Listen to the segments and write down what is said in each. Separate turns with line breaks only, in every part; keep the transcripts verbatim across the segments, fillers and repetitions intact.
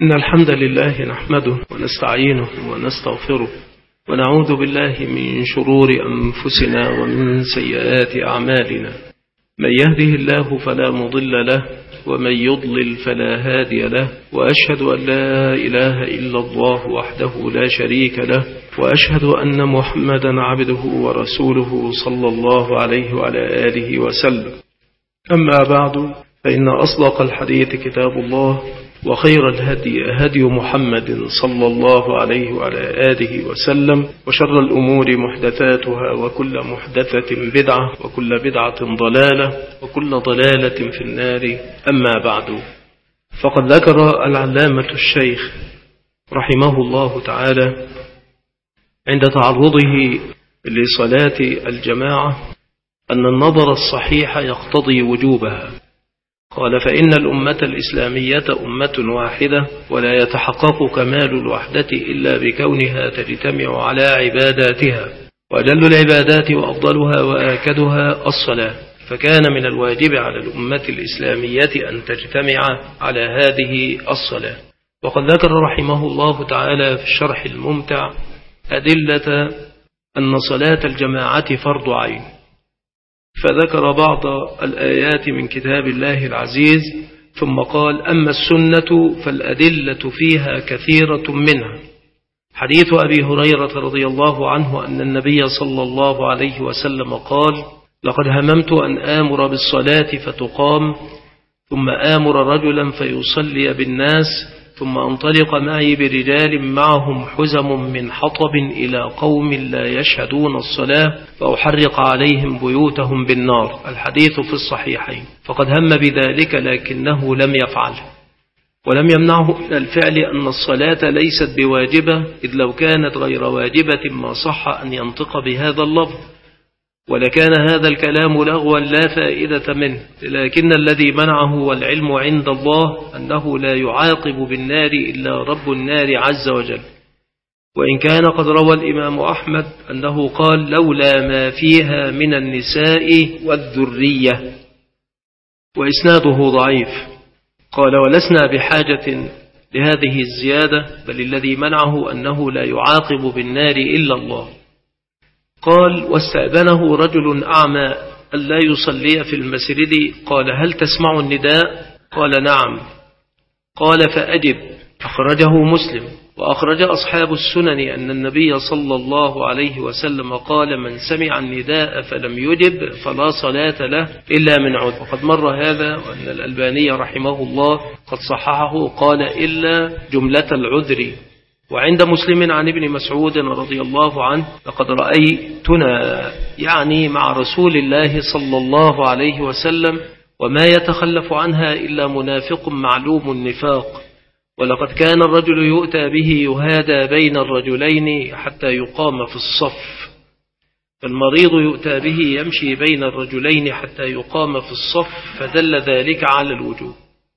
إن الحمد لله نحمده ونستعينه ونستغفره ونعوذ بالله من شرور أنفسنا ومن سيئات أعمالنا. من يهده الله فلا مضل له ومن يضلل فلا هادي له، وأشهد أن لا إله إلا الله وحده لا شريك له، وأشهد أن محمدا عبده ورسوله صلى الله عليه وعلى آله وسلم. أما بعد، فإن أصدق الحديث كتاب الله، وخير الهدي هدي محمد صلى الله عليه وعلى آله وسلم، وشر الأمور محدثاتها، وكل محدثة بدعة، وكل بدعة ضلالة، وكل ضلالة في النار. أما بعد، فقد ذكر العلامة الشيخ رحمه الله تعالى عند تعرضه لصلاة الجماعة أن النظر الصحيح يقتضي وجوبها. قال: فإن الأمة الإسلامية أمة واحدة، ولا يتحقق كمال الوحدة إلا بكونها تجتمع على عباداتها، وأجل العبادات وأفضلها وآكدها الصلاة، فكان من الواجب على الأمة الإسلامية أن تجتمع على هذه الصلاة. وقد ذكر رحمه الله تعالى في الشرح الممتع أدلة أن صلاة الجماعة فرض عين، فذكر بعض الآيات من كتاب الله العزيز، ثم قال: أما السنة فالأدلة فيها كثيرة منها حديث أبي هريرة رضي الله عنه أن النبي صلى الله عليه وسلم قال: لقد هممت أن آمر بالصلاة فتقام، ثم آمر رجلا فيصلي بالناس، ثم أنطلق معي برجال معهم حزم من حطب إلى قوم لا يشهدون الصلاة فأحرق عليهم بيوتهم بالنار. الحديث في الصحيحين. فقد هم بذلك لكنه لم يفعله، ولم يمنعه من الفعل أن الصلاة ليست بواجبة، إذ لو كانت غير واجبة ما صح أن ينطق بهذا اللفظ، ولكان هذا الكلام لغوا لا فائدة منه. لكن الذي منعه والعلم عند الله أنه لا يعاقب بالنار إلا رب النار عز وجل. وإن كان قد روى الإمام أحمد أنه قال: لولا ما فيها من النساء والذرية، وإسناده ضعيف. قال: ولسنا بحاجة لهذه الزيادة، بل الذي منعه أنه لا يعاقب بالنار إلا الله. قال: واستأذنه رجل أعمى ألا يصلي في المسجد، قال: هل تسمع النداء؟ قال: نعم. قال: فأجب. أخرجه مسلم. وأخرج أصحاب السنن أن النبي صلى الله عليه وسلم قال: من سمع النداء فلم يجب فلا صلاة له إلا من عذر. وقد مر هذا، وأن الألباني رحمه الله قد صححه، قال: إلا جملة العذر. وعند مسلم عن ابن مسعود رضي الله عنه: لقد رأيتنا يعني مع رسول الله صلى الله عليه وسلم وما يتخلف عنها إلا منافق معلوم النفاق، ولقد كان الرجل يؤتى به يهادى بين الرجلين حتى يقام في الصف، فالمريض يؤتى به يمشي بين الرجلين حتى يقام في الصف، فدل ذلك على الوجوب.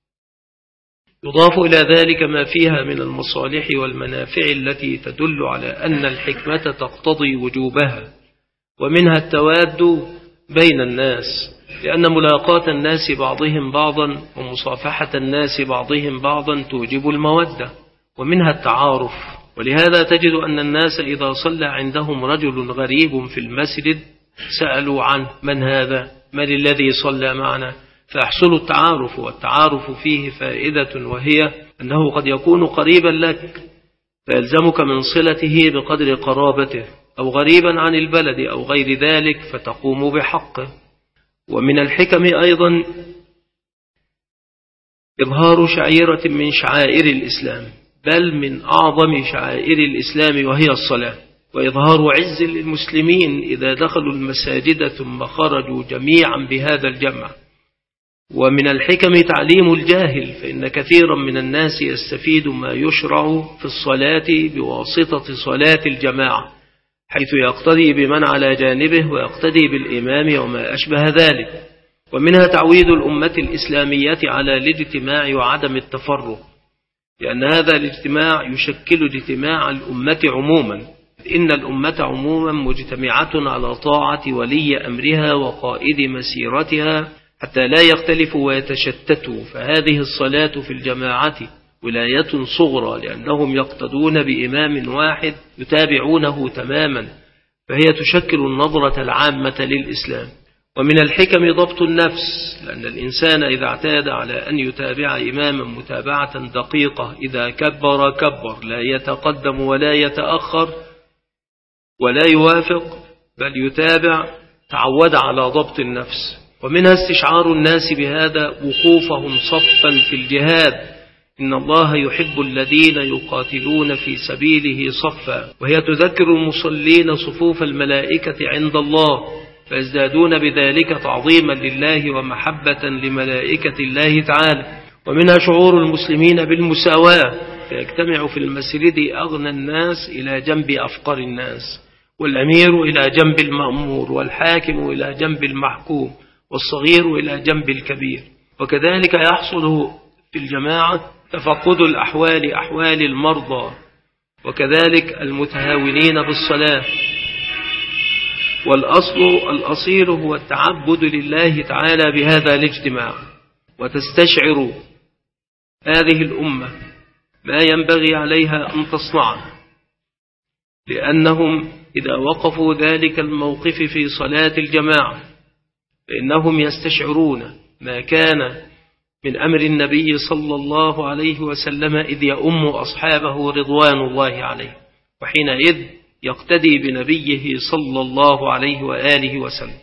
يضاف إلى ذلك ما فيها من المصالح والمنافع التي تدل على أن الحكمة تقتضي وجوبها، ومنها التواد بين الناس، لأن ملاقاة الناس بعضهم بعضا ومصافحة الناس بعضهم بعضا توجب المودة، ومنها التعارف. ولهذا تجد أن الناس إذا صلى عندهم رجل غريب في المسجد سألوا عنه: من هذا؟ من الذي صلى معنا؟ فيحصل التعارف، والتعارف فيه فائدة، وهي أنه قد يكون قريبا لك فيلزمك من صلته بقدر قرابته، أو غريبا عن البلد أو غير ذلك فتقوم بحقه. ومن الحكم أيضا إظهار شعيرة من شعائر الإسلام، بل من أعظم شعائر الإسلام، وهي الصلاة، وإظهار عز للمسلمين إذا دخلوا المساجد ثم خرجوا جميعا بهذا الجمع. ومن الحكم تعليم الجاهل، فإن كثيرا من الناس يستفيد ما يشرع في الصلاة بواسطة صلاة الجماعة، حيث يقتدي بمن على جانبه ويقتدي بالإمام وما أشبه ذلك. ومنها تعويد الأمة الإسلامية على الاجتماع وعدم التفرق، لأن هذا الاجتماع يشكل اجتماع الأمة عموما، إن الأمة عموما مجتمعة على طاعة ولي أمرها وقائد مسيرتها حتى لا يختلفوا ويتشتتوا. فهذه الصلاة في الجماعة ولاية صغرى، لأنهم يقتدون بإمام واحد يتابعونه تماما، فهي تشكل النظرة العامة للإسلام. ومن الحكم ضبط النفس، لأن الإنسان إذا اعتاد على أن يتابع إماما متابعة دقيقة، إذا كبر كبر، لا يتقدم ولا يتأخر ولا يوافق بل يتابع، تعود على ضبط النفس. ومنها استشعار الناس بهذا وقوفهم صفا في الجهاد، إن الله يحب الذين يقاتلون في سبيله صفا، وهي تذكر المصلين صفوف الملائكة عند الله، فيزدادون بذلك تعظيما لله ومحبة لملائكة الله تعالى. ومنها شعور المسلمين بالمساواة، فيجتمع في المسجد أغنى الناس إلى جنب أفقر الناس، والأمير إلى جنب المأمور، والحاكم إلى جنب المحكوم، والصغير إلى جنب الكبير. وكذلك يحصل في الجماعة تفقد الأحوال أحوال المرضى، وكذلك المتهاونين بالصلاة. والأصل الأصيل هو التعبد لله تعالى بهذا الاجتماع، وتستشعر هذه الأمة ما ينبغي عليها أن تصنعه، لأنهم إذا وقفوا ذلك الموقف في صلاة الجماعة فإنهم يستشعرون ما كان من أمر النبي صلى الله عليه وسلم إذ يؤم أصحابه رضوان الله عليه، وحينئذ يقتدي بنبيه صلى الله عليه وآله وسلم.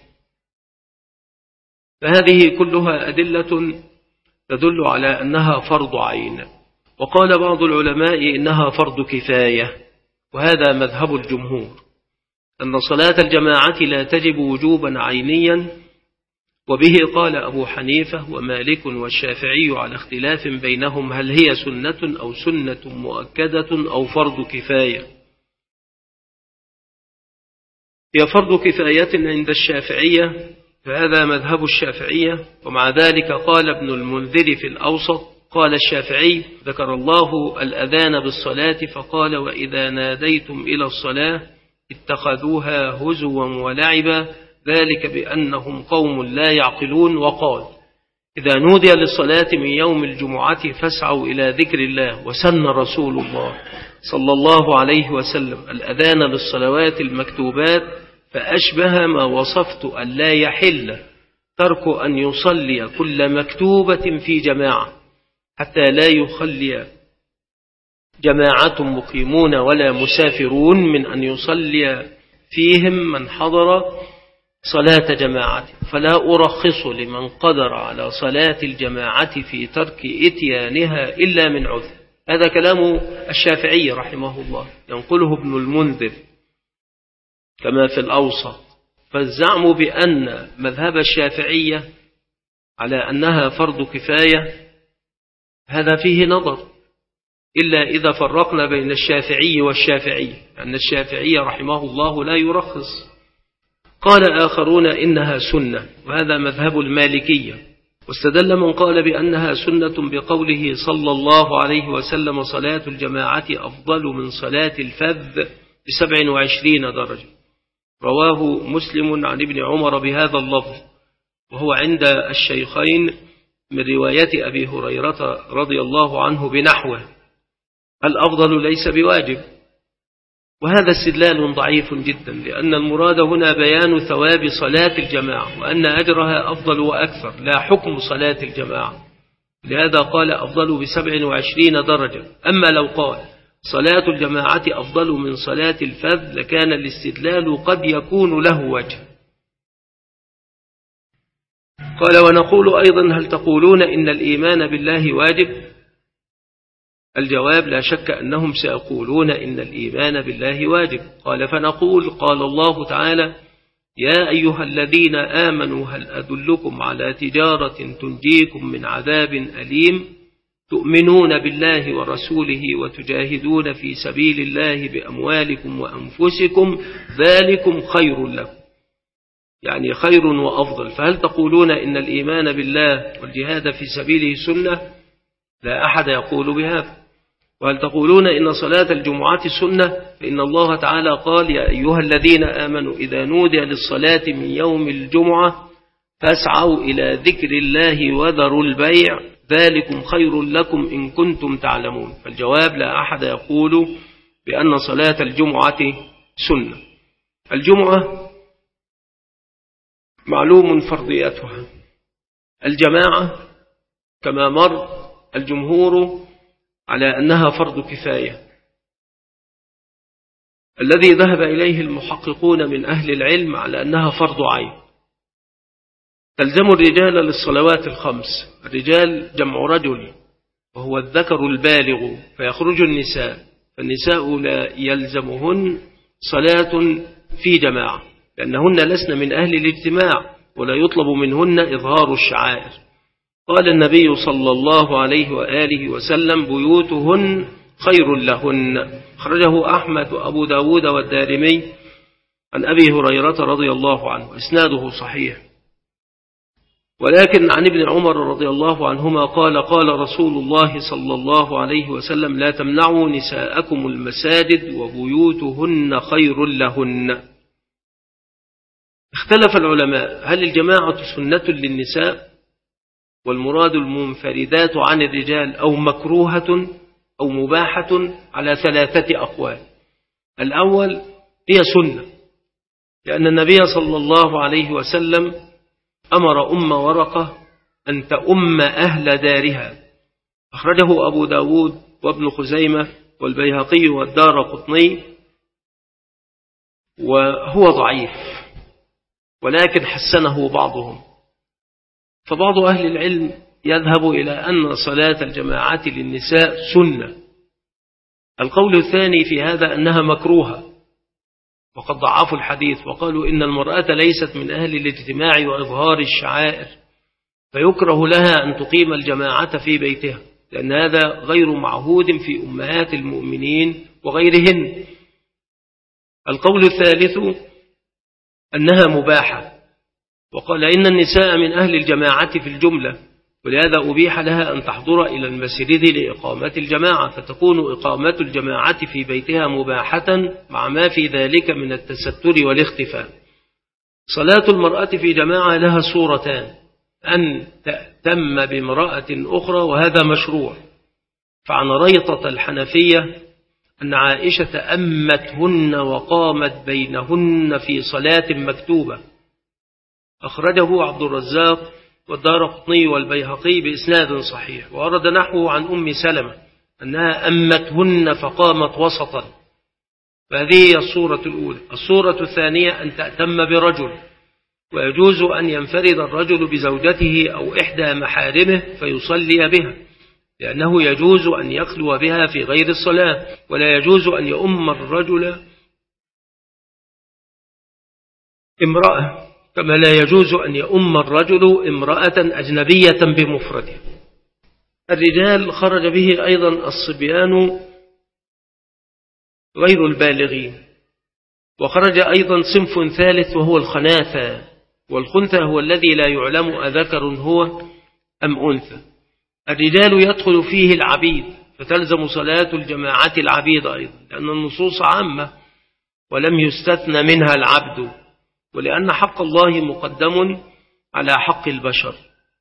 فهذه كلها أدلة تدل على أنها فرض عين. وقال بعض العلماء إنها فرض كفاية، وهذا مذهب الجمهور، أن صلاة الجماعة لا تجب وجوبا عينيا، وبه قال أبو حنيفة ومالك والشافعي على اختلاف بينهم هل هي سنة أو سنة مؤكدة أو فرض كفاية. هي فرض كفاية عند الشافعية، فهذا مذهب الشافعية. ومع ذلك قال ابن المنذر في الأوسط، قال الشافعي ذكر الله الأذان بالصلاة فقال وإذا ناديتم إلى الصلاة اتخذوها هزوا ولعبا ذلك بأنهم قوم لا يعقلون. وقال إذا نودي للصلاة من يوم الجمعة فاسعوا إلى ذكر الله. وسن رسول الله صلى الله عليه وسلم الأذان للصلوات المكتوبات، فأشبه ما وصفت أن لا يحل ترك أن يصلي كل مكتوبة في جماعة، حتى لا يخلي جماعة مقيمون ولا مسافرون من أن يصلي فيهم من حضر صلاة جماعة، فلا أرخص لمن قدر على صلاة الجماعة في ترك إتيانها إلا من عذر. هذا كلام الشافعي رحمه الله، ينقله ابن المنذر كما في الأوسط. فالزعم بأن مذهب الشافعية على أنها فرض كفاية هذا فيه نظر، إلا إذا فرقنا بين الشافعي والشافعي، أن الشافعي رحمه الله لا يرخص. قال آخرون إنها سنة، وهذا مذهب المالكية. واستدل من قال بأنها سنة بقوله صلى الله عليه وسلم صلاة الجماعة أفضل من صلاة الفذ بسبع وعشرين درجة، رواه مسلم عن ابن عمر بهذا اللفظ، وهو عند الشيخين من رواية أبي هريرة رضي الله عنه بنحوه. الأفضل ليس بواجب، وهذا استدلال ضعيف جدا، لأن المراد هنا بيان ثواب صلاة الجماعة وأن أجرها أفضل وأكثر، لا حكم صلاة الجماعة. لهذا قال أفضل بسبع وعشرين درجة. أما لو قال صلاة الجماعة أفضل من صلاة الفذ لكان الاستدلال قد يكون له وجه. قال ونقول أيضا هل تقولون إن الإيمان بالله واجب؟ الجواب لا شك أنهم سيقولون إن الإيمان بالله واجب. قال فنقول قال الله تعالى يا أيها الذين آمنوا هل أدلكم على تجارة تنجيكم من عذاب أليم تؤمنون بالله ورسوله وتجاهدون في سبيل الله بأموالكم وأنفسكم ذلكم خير لكم، يعني خير وأفضل. فهل تقولون إن الإيمان بالله والجهاد في سبيله سنة؟ لا أحد يقول بهذا. وهل تقولون إن صلاة الجمعة سنة؟ فإن الله تعالى قال يا أيها الذين آمنوا إذا نودي للصلاة من يوم الجمعة فاسعوا إلى ذكر الله وذروا البيع ذلكم خير لكم إن كنتم تعلمون. فالجواب لا أحد يقول بأن صلاة الجمعة سنة. الجمعة معلوم فرضيتها. الجماعة كما مر الجمهور على أنها فرض كفاية. الذي ذهب إليه المحققون من أهل العلم على أنها فرض عين. تلزم الرجال للصلوات الخمس. الرجال جمع رجل وهو الذكر البالغ، فيخرج النساء، فالنساء لا يلزمهن صلاة في جماعة لأنهن لسن من أهل الاجتماع ولا يطلب منهن إظهار الشعائر. قال النبي صلى الله عليه وآله وسلم بيوتهن خير لهن. خرجه أحمد وأبو داود والدارمي عن أبي هريرة رضي الله عنه، إسناده صحيح. ولكن عن ابن عمر رضي الله عنهما قال قال رسول الله صلى الله عليه وسلم لا تمنعوا نساءكم المساجد وبيوتهن خير لهن. اختلف العلماء هل الجماعة سنة للنساء والمراد المنفردات عن الرجال أو مكروهة أو مباحة على ثلاثة أقوال. الأول هي سنة لأن النبي صلى الله عليه وسلم أمر أم ورقة أن تؤم أهل دارها. أخرجه أبو داود وابن خزيمة والبيهقي والدار قطني، وهو ضعيف ولكن حسنه بعضهم. فبعض أهل العلم يذهب إلى أن صلاة الجماعة للنساء سنة. القول الثاني في هذا أنها مكروهة، وقد ضعفوا الحديث وقالوا إن المرأة ليست من أهل الاجتماع وإظهار الشعائر، فيكره لها أن تقيم الجماعة في بيتها لأن هذا غير معهود في أمهات المؤمنين وغيرهن. القول الثالث أنها مباحة، وقال إن النساء من أهل الجماعة في الجملة، ولهذا أبيح لها أن تحضر إلى المسجد لإقامة الجماعة، فتكون إقامة الجماعة في بيتها مباحة مع ما في ذلك من التستر والاختفاء. صلاة المرأة في جماعة لها صورتان: أن تأتم بامرأة أخرى وهذا مشروع. فعن ريطة الحنفية أن عائشة أمتهن وقامت بينهن في صلاة مكتوبة. أخرجه عبد الرزاق والدار قطني والبيهقي بإسناد صحيح. وورد نحوه عن أم سلمة أنها أمتهن فقامت وسطا. فهذه هي الصورة الأولى. الصورة الثانية أن تأتم برجل، ويجوز أن ينفرد الرجل بزوجته أو إحدى محارمه فيصلي بها، لأنه يجوز أن يخلو بها في غير الصلاة، ولا يجوز أن يؤم الرجل امرأة، كما لا يجوز أن يؤم الرجل امرأة أجنبية بمفرده. الرجال خرج به أيضا الصبيان غير البالغين، وخرج أيضا صنف ثالث وهو الخناثة، والخنثى هو الذي لا يعلم أذكر هو أم أنثى. الرجال يدخل فيه العبيد، فتلزم صلاة الجماعة العبيد أيضا، لأن النصوص عامة ولم يستثنى منها العبد، ولأن حق الله مقدم على حق البشر.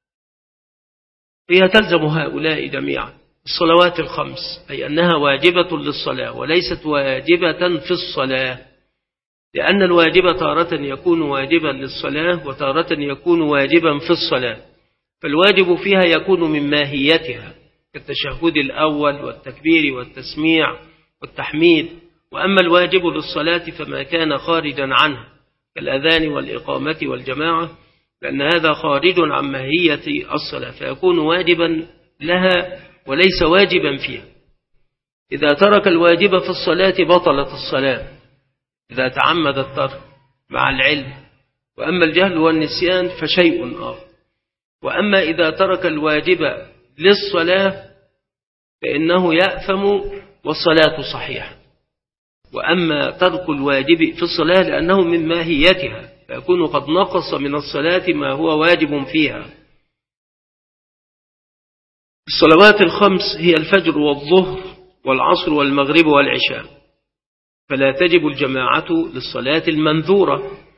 هي تلزم هؤلاء جميعا. الصلوات الخمس أي أنها واجبة للصلاة وليست واجبة في الصلاة، لأن الواجب تارة يكون واجبا للصلاة وتارة يكون واجبا في الصلاة. فالواجب فيها يكون من ماهيتها كالتشهد الأول والتكبير والتسميع والتحميد. وأما الواجب للصلاة فما كان خارجا عنها كالأذان والإقامة والجماعة، لأن هذا خارج عن ماهية الصلاة فيكون واجبا لها وليس واجبا فيها. إذا ترك الواجب في الصلاة بطلت الصلاة إذا تعمد الترك مع العلم، وأما الجهل والنسيان فشيء آخر. وأما إذا ترك الواجب للصلاة فإنه يأثم والصلاة صحيحة. وأما ترك الواجب في الصلاة لأنه من ماهيتها فيكون قد نقص من الصلاة ما هو واجب فيها. الصلوات الخمس هي الفجر والظهر والعصر والمغرب والعشاء، فلا تجب الجماعة للصلاة المنذورة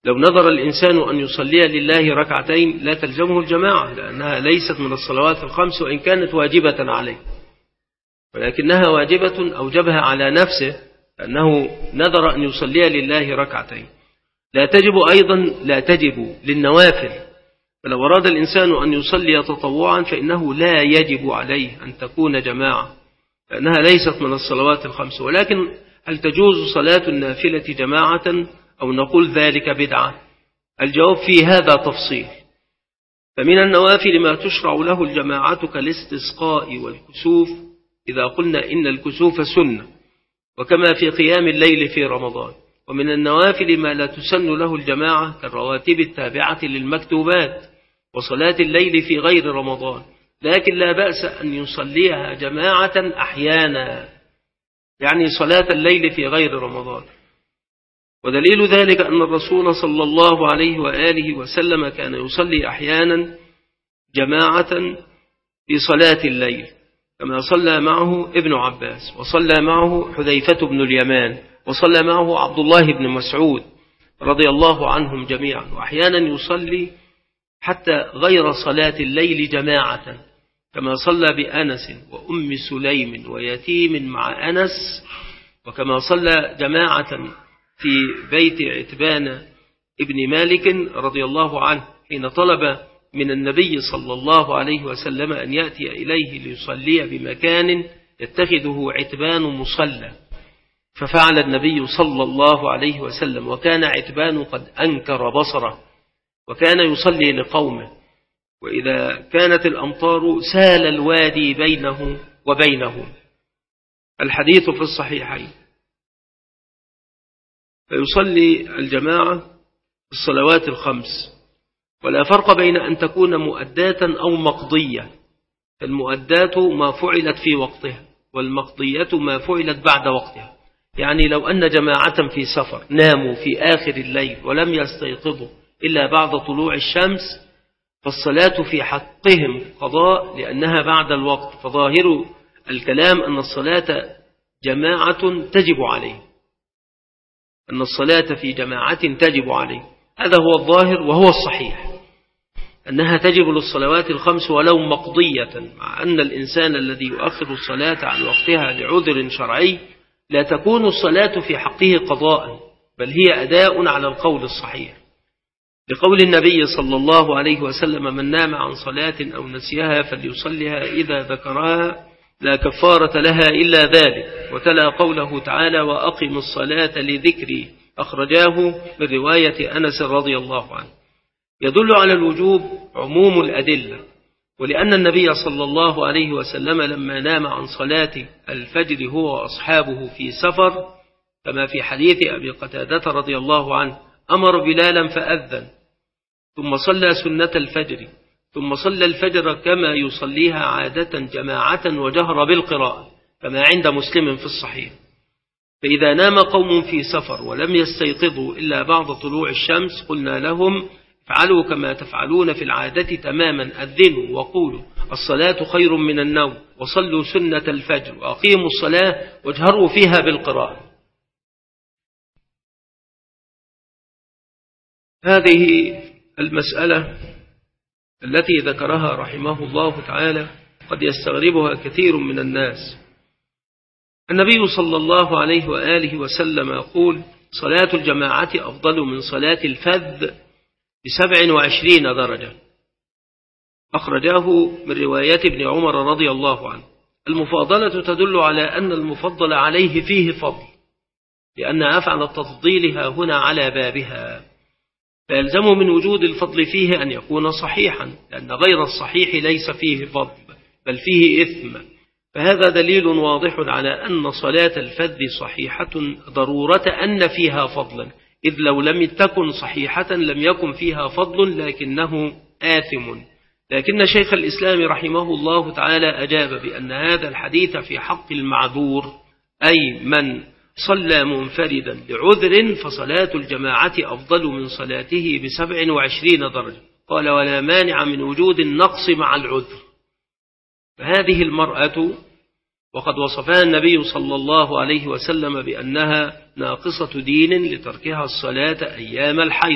لو نظر الإنسان أن يصلي لله ركعتين لا تلزمه الجماعة، لأنها ليست من الصلوات الخمس وإن كانت واجبة عليه، ولكنها واجبة أوجبها على نفسه أنه نذر أن يصلي لله ركعتين. لا تجب أيضا لا تجب للنوافل، فلو أراد الإنسان أن يصلي تطوعا فإنه لا يجب عليه أن تكون جماعة، لأنها ليست من الصلوات الخمس. ولكن هل تجوز صلاة النافلة جماعة أو نقول ذلك بدعة؟ الجواب في هذا تفصيل. فمن النوافل ما تشرع له الجماعة كالاستسقاء والكسوف، إذا قلنا إن الكسوف سنة، وكما في قيام الليل في رمضان. ومن النوافل ما لا تسن له الجماعة كالرواتب التابعة للمكتوبات وصلاة الليل في غير رمضان، لكن لا بأس أن يصليها جماعة أحيانا، يعني صلاة الليل في غير رمضان. ودليل ذلك أن الرسول صلى الله عليه وآله وسلم كان يصلي أحيانا جماعة في صلاة الليل، كما صلى معه ابن عباس، وصلى معه حذيفة بن اليمان، وصلى معه عبد الله بن مسعود رضي الله عنهم جميعا. وأحيانا يصلي حتى غير صلاة الليل جماعة، كما صلى بأنس وأم سليم ويتيم مع أنس، وكما صلى جماعة في بيت عتبان ابن مالك رضي الله عنه حين طلب من النبي صلى الله عليه وسلم أن يأتي إليه ليصلي بمكان يتخذه عتبان مصلى، ففعل النبي صلى الله عليه وسلم، وكان عتبان قد أنكر بصره، وكان يصلي لقومه، وإذا كانت الأمطار سال الوادي بينه وبينهم. الحديث في الصحيحين. فيصلي الجماعة الصلوات الخمس، ولا فرق بين أن تكون مؤداة أو مقضية. المؤداة ما فعلت في وقتها، والمقضية ما فعلت بعد وقتها. يعني لو أن جماعة في سفر ناموا في آخر الليل ولم يستيقظوا إلا بعد طلوع الشمس، فالصلاة في حقهم قضاء لأنها بعد الوقت، فظاهر الكلام أن الصلاة جماعة تجب عليه، أن الصلاة في جماعة تجب عليه. هذا هو الظاهر وهو الصحيح، أنها تجب للصلوات الخمس ولو مقضية، مع أن الإنسان الذي يؤخر الصلاة عن وقتها لعذر شرعي لا تكون الصلاة في حقه قضاء، بل هي أداء على القول الصحيح، لقول النبي صلى الله عليه وسلم: من نام عن صلاة أو نسيها فليصلها إذا ذكرها لا كفارة لها إلا ذلك. وتلا قوله تعالى: وأقم الصلاة لذكري، أخرجاه من رواية أنس رضي الله عنه. يدل على الوجوب عموم الأدلة، ولأن النبي صلى الله عليه وسلم لما نام عن صلاة الفجر هو وأصحابه في سفر، كما في حديث أبي قتادة رضي الله عنه، أمر بلالا فأذن، ثم صلى سنة الفجر، ثم صلى الفجر كما يصليها عادة جماعة وجهر بالقراءة، كما عند مسلم في الصحيح. فإذا نام قوم في سفر ولم يستيقظوا إلا بعد طلوع الشمس، قلنا لهم: افعلوا كما تفعلون في العادة تماما، أذنوا وقولوا الصلاة خير من النوم، وصلوا سنة الفجر، وأقيموا الصلاة واجهروا فيها بالقراءة. هذه المسألة التي ذكرها رحمه الله تعالى قد يستغربها كثير من الناس. النبي صلى الله عليه وآله وسلم يقول: صلاة الجماعة أفضل من صلاة الفذ بسبع وعشرين درجة، أخرجاه من رواية ابن عمر رضي الله عنه. المفاضلة تدل على أن المفضل عليه فيه فضل، لأن أفعل التفضيل ها هنا على بابها، فيلزم من وجود الفضل فيه أن يكون صحيحا، لأن غير الصحيح ليس فيه فضل بل فيه إثم. فهذا دليل واضح على أن صلاة الفذ صحيحة ضرورة أن فيها فضلا، إذ لو لم تكن صحيحة لم يكن فيها فضل لكنه آثم. لكن شيخ الإسلام رحمه الله تعالى أجاب بأن هذا الحديث في حق المعذور، أي من صلى منفردا لعذر، فصلاة الجماعة أفضل من صلاته بسبع وعشرين درجة. قال: ولا مانع من وجود النقص مع العذر. فهذه المرأة وقد وصفها النبي صلى الله عليه وسلم بأنها ناقصة دين لتركها الصلاة أيام الحيض،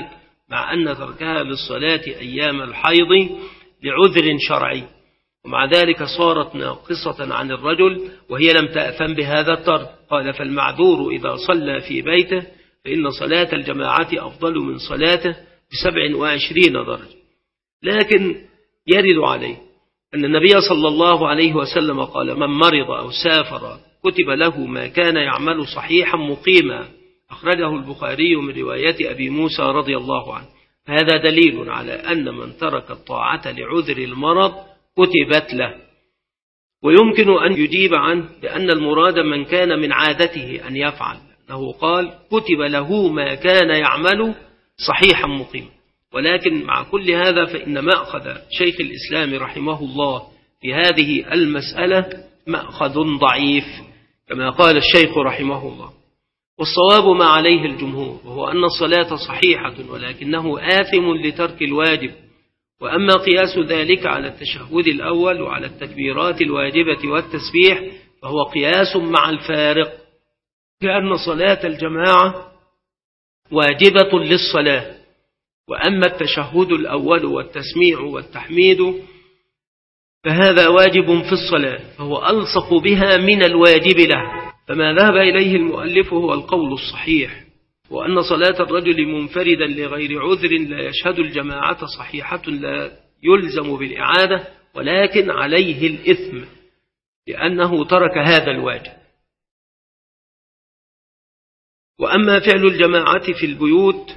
مع أن تركها للصلاة أيام الحيض لعذر شرعي، ومع ذلك صارت ناقصة عن الرجل وهي لم تأثم بهذا الترك. قال: فالمعذور إذا صلى في بيته فإن صلاة الجماعة أفضل من صلاته بسبع وعشرين درجة. لكن يرد عليه أن النبي صلى الله عليه وسلم قال: من مرض أو سافر كتب له ما كان يعمل صحيحا مقيما، أخرجه البخاري من رواية أبي موسى رضي الله عنه. هذا دليل على أن من ترك الطاعة لعذر المرض كتبت له. ويمكن أن يجيب عنه بأن المراد من كان من عادته أن يفعل، أنه قال: كتب له ما كان يعمل صحيحا مقيما. ولكن مع كل هذا فإن مأخذ شيخ الإسلام رحمه الله في هذه المسألة مأخذ ضعيف كما قال الشيخ رحمه الله. والصواب ما عليه الجمهور، وهو أن الصلاة صحيحة ولكنه آثم لترك الواجب. وأما قياس ذلك على التشهد الأول وعلى التكبيرات الواجبة والتسبيح فهو قياس مع الفارق، كأن صلاة الجماعة واجبة للصلاة، وأما التشهد الأول والتسميع والتحميد فهذا واجب في الصلاة، فهو ألصق بها من الواجب له. فما ذهب إليه المؤلف هو القول الصحيح، وأن صلاة الرجل منفردا لغير عذر لا يشهد الجماعة صحيحة لا يلزم بالإعادة، ولكن عليه الإثم لأنه ترك هذا الواجب. وأما فعل الجماعة في البيوت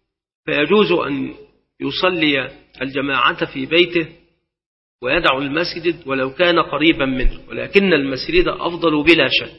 فيجوز أن يصلي الجماعة في بيته ويدع المسجد ولو كان قريبا منه، ولكن المسجد أفضل بلا شك.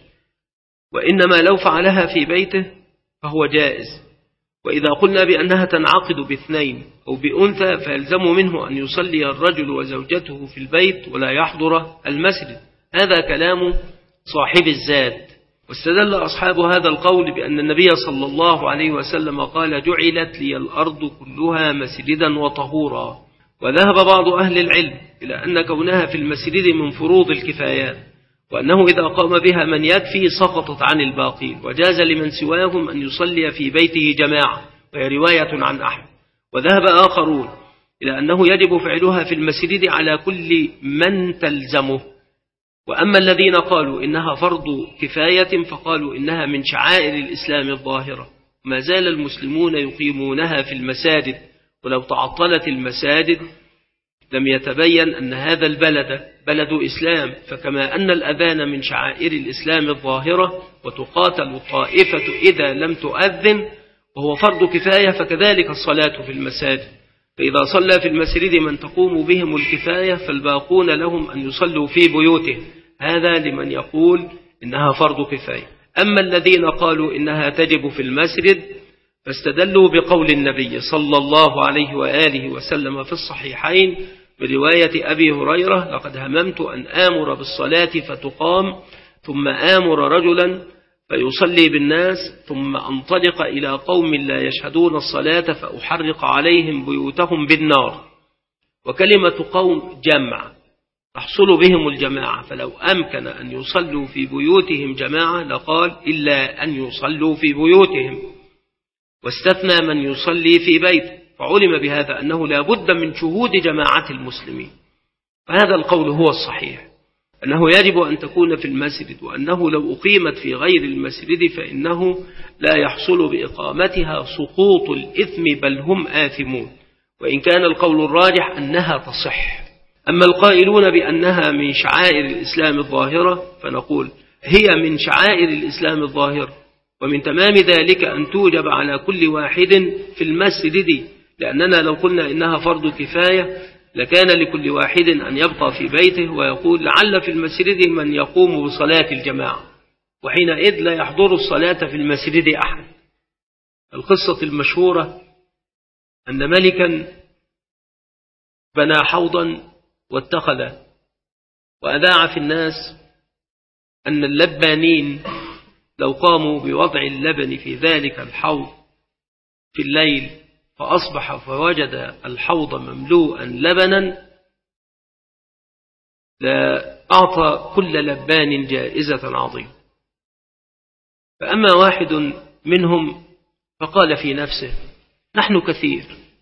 وإنما لو فعلها في بيته فهو جائز. وإذا قلنا بأنها تنعقد باثنين أو بأنثى فيلزم منه أن يصلي الرجل وزوجته في البيت ولا يحضر المسجد. هذا كلام صاحب الزاد. واستدل أصحاب هذا القول بأن النبي صلى الله عليه وسلم قال: جعلت لي الأرض كلها مسجدا وطهورا. وذهب بعض أهل العلم إلى أن كونها في المسجد من فروض الكفايات، وأنه إذا قام بها من يكفي سقطت عن الباقين، وجاز لمن سواهم أن يصلي في بيته جماعة، وهي رواية عن أحمد. وذهب آخرون إلى أنه يجب فعلها في المسجد على كل من تلزمه. وأما الذين قالوا إنها فرض كفاية فقالوا إنها من شعائر الإسلام الظاهرة، ما زال المسلمون يقيمونها في المساجد، ولو تعطلت المساجد لم يتبين أن هذا البلد بلد إسلام. فكما أن الأذان من شعائر الإسلام الظاهرة وتقاتل الطائفة إذا لم تؤذن وهو فرض كفاية، فكذلك الصلاة في المساجد. فإذا صلى في المسجد من تقوم بهم الكفاية فالباقون لهم أن يصلوا في بيوتهم. هذا لمن يقول إنها فرض كفاية. أما الذين قالوا إنها تجب في المسجد فاستدلوا بقول النبي صلى الله عليه وآله وسلم في الصحيحين برواية أبي هريرة: لقد هممت أن آمر بالصلاة فتقام ثم آمر رجلا فيصلي بالناس ثم أنطلق إلى قوم لا يشهدون الصلاة فأحرق عليهم بيوتهم بالنار. وكلمة قوم جمع تحصل بهم الجماعة، فلو أمكن أن يصلوا في بيوتهم جماعة لقال: إلا أن يصلوا في بيوتهم، واستثنى من يصلي في بيته. فعلم بهذا أنه لا بد من شهود جماعة المسلمين. فهذا القول هو الصحيح، أنه يجب أن تكون في المسجد، وأنه لو أقيمت في غير المسجد فإنه لا يحصل بإقامتها سقوط الإثم بل هم آثمون، وإن كان القول الراجح أنها تصح. أما القائلون بأنها من شعائر الإسلام الظاهرة فنقول: هي من شعائر الإسلام الظاهرة، ومن تمام ذلك أن توجب على كل واحد في المسجد، لأننا لو قلنا إنها فرض كفاية لكان لكل واحد أن يبقى في بيته ويقول: لعل في المسجد من يقوم بصلاة الجماعة، وحينئذ لا يحضر الصلاة في المسجد أحد. القصة المشهورة أن ملكا بنى حوضا واتخذ، وأذاع في الناس أن اللبانين لو قاموا بوضع اللبن في ذلك الحوض في الليل فأصبح فوجد الحوض مملوءا لبنا لأعطى كل لبان جائزة عظيمة. فأما واحد منهم فقال في نفسه: نحن كثير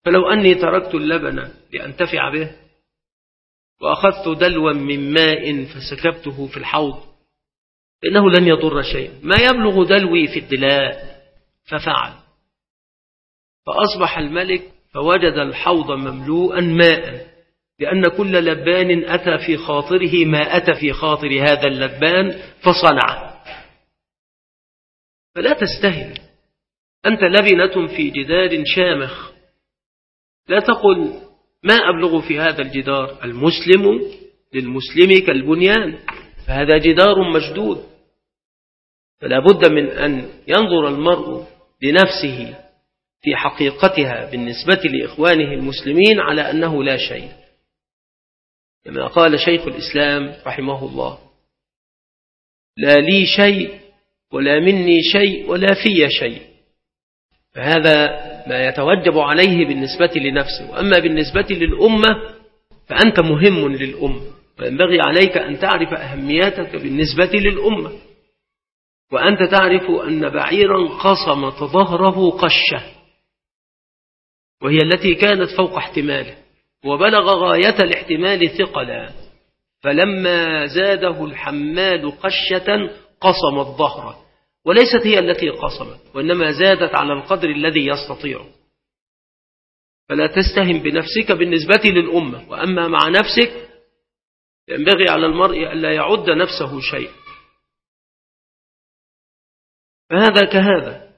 فلو أني تركت اللبن لأنتفع به وأخذت دلوا من ماء فسكبته في الحوض إنه لن يضر شيئا، ما يبلغ دلوي في الدلاء، ففعل. فأصبح الملك فوجد الحوض مملوءا ماء، لأن كل لبان أتى في خاطره ما أتى في خاطر هذا اللبان فصنعه. فلا تستهن، أنت لبنة في جدار شامخ، لا تقل ما أبلغ في هذا الجدار، المسلم للمسلم كالبنيان، فهذا جدار مشدود. فلا بد من أن ينظر المرء لنفسه في حقيقتها بالنسبة لإخوانه المسلمين على أنه لا شيء، كما قال شيخ الإسلام رحمه الله: لا لي شيء ولا مني شيء ولا في شيء. فهذا ما يتوجب عليه بالنسبة لنفسه. وأما بالنسبة للأمة فأنت مهم للأمة، وينبغي عليك أن تعرف أهميتك بالنسبة للأمة. وأنت تعرف أن بعيرا قصمت ظهره قشة، وهي التي كانت فوق احتماله، وبلغ غاية الاحتمال ثقلا، فلما زاده الحمال قشة قصمت ظهره، وليست هي التي قصمت، وإنما زادت على القدر الذي يستطيع. فلا تستهن بنفسك بالنسبة للأمة. وأما مع نفسك ينبغي على المرء ألا يعد نفسه شيء. فهذا كهذا.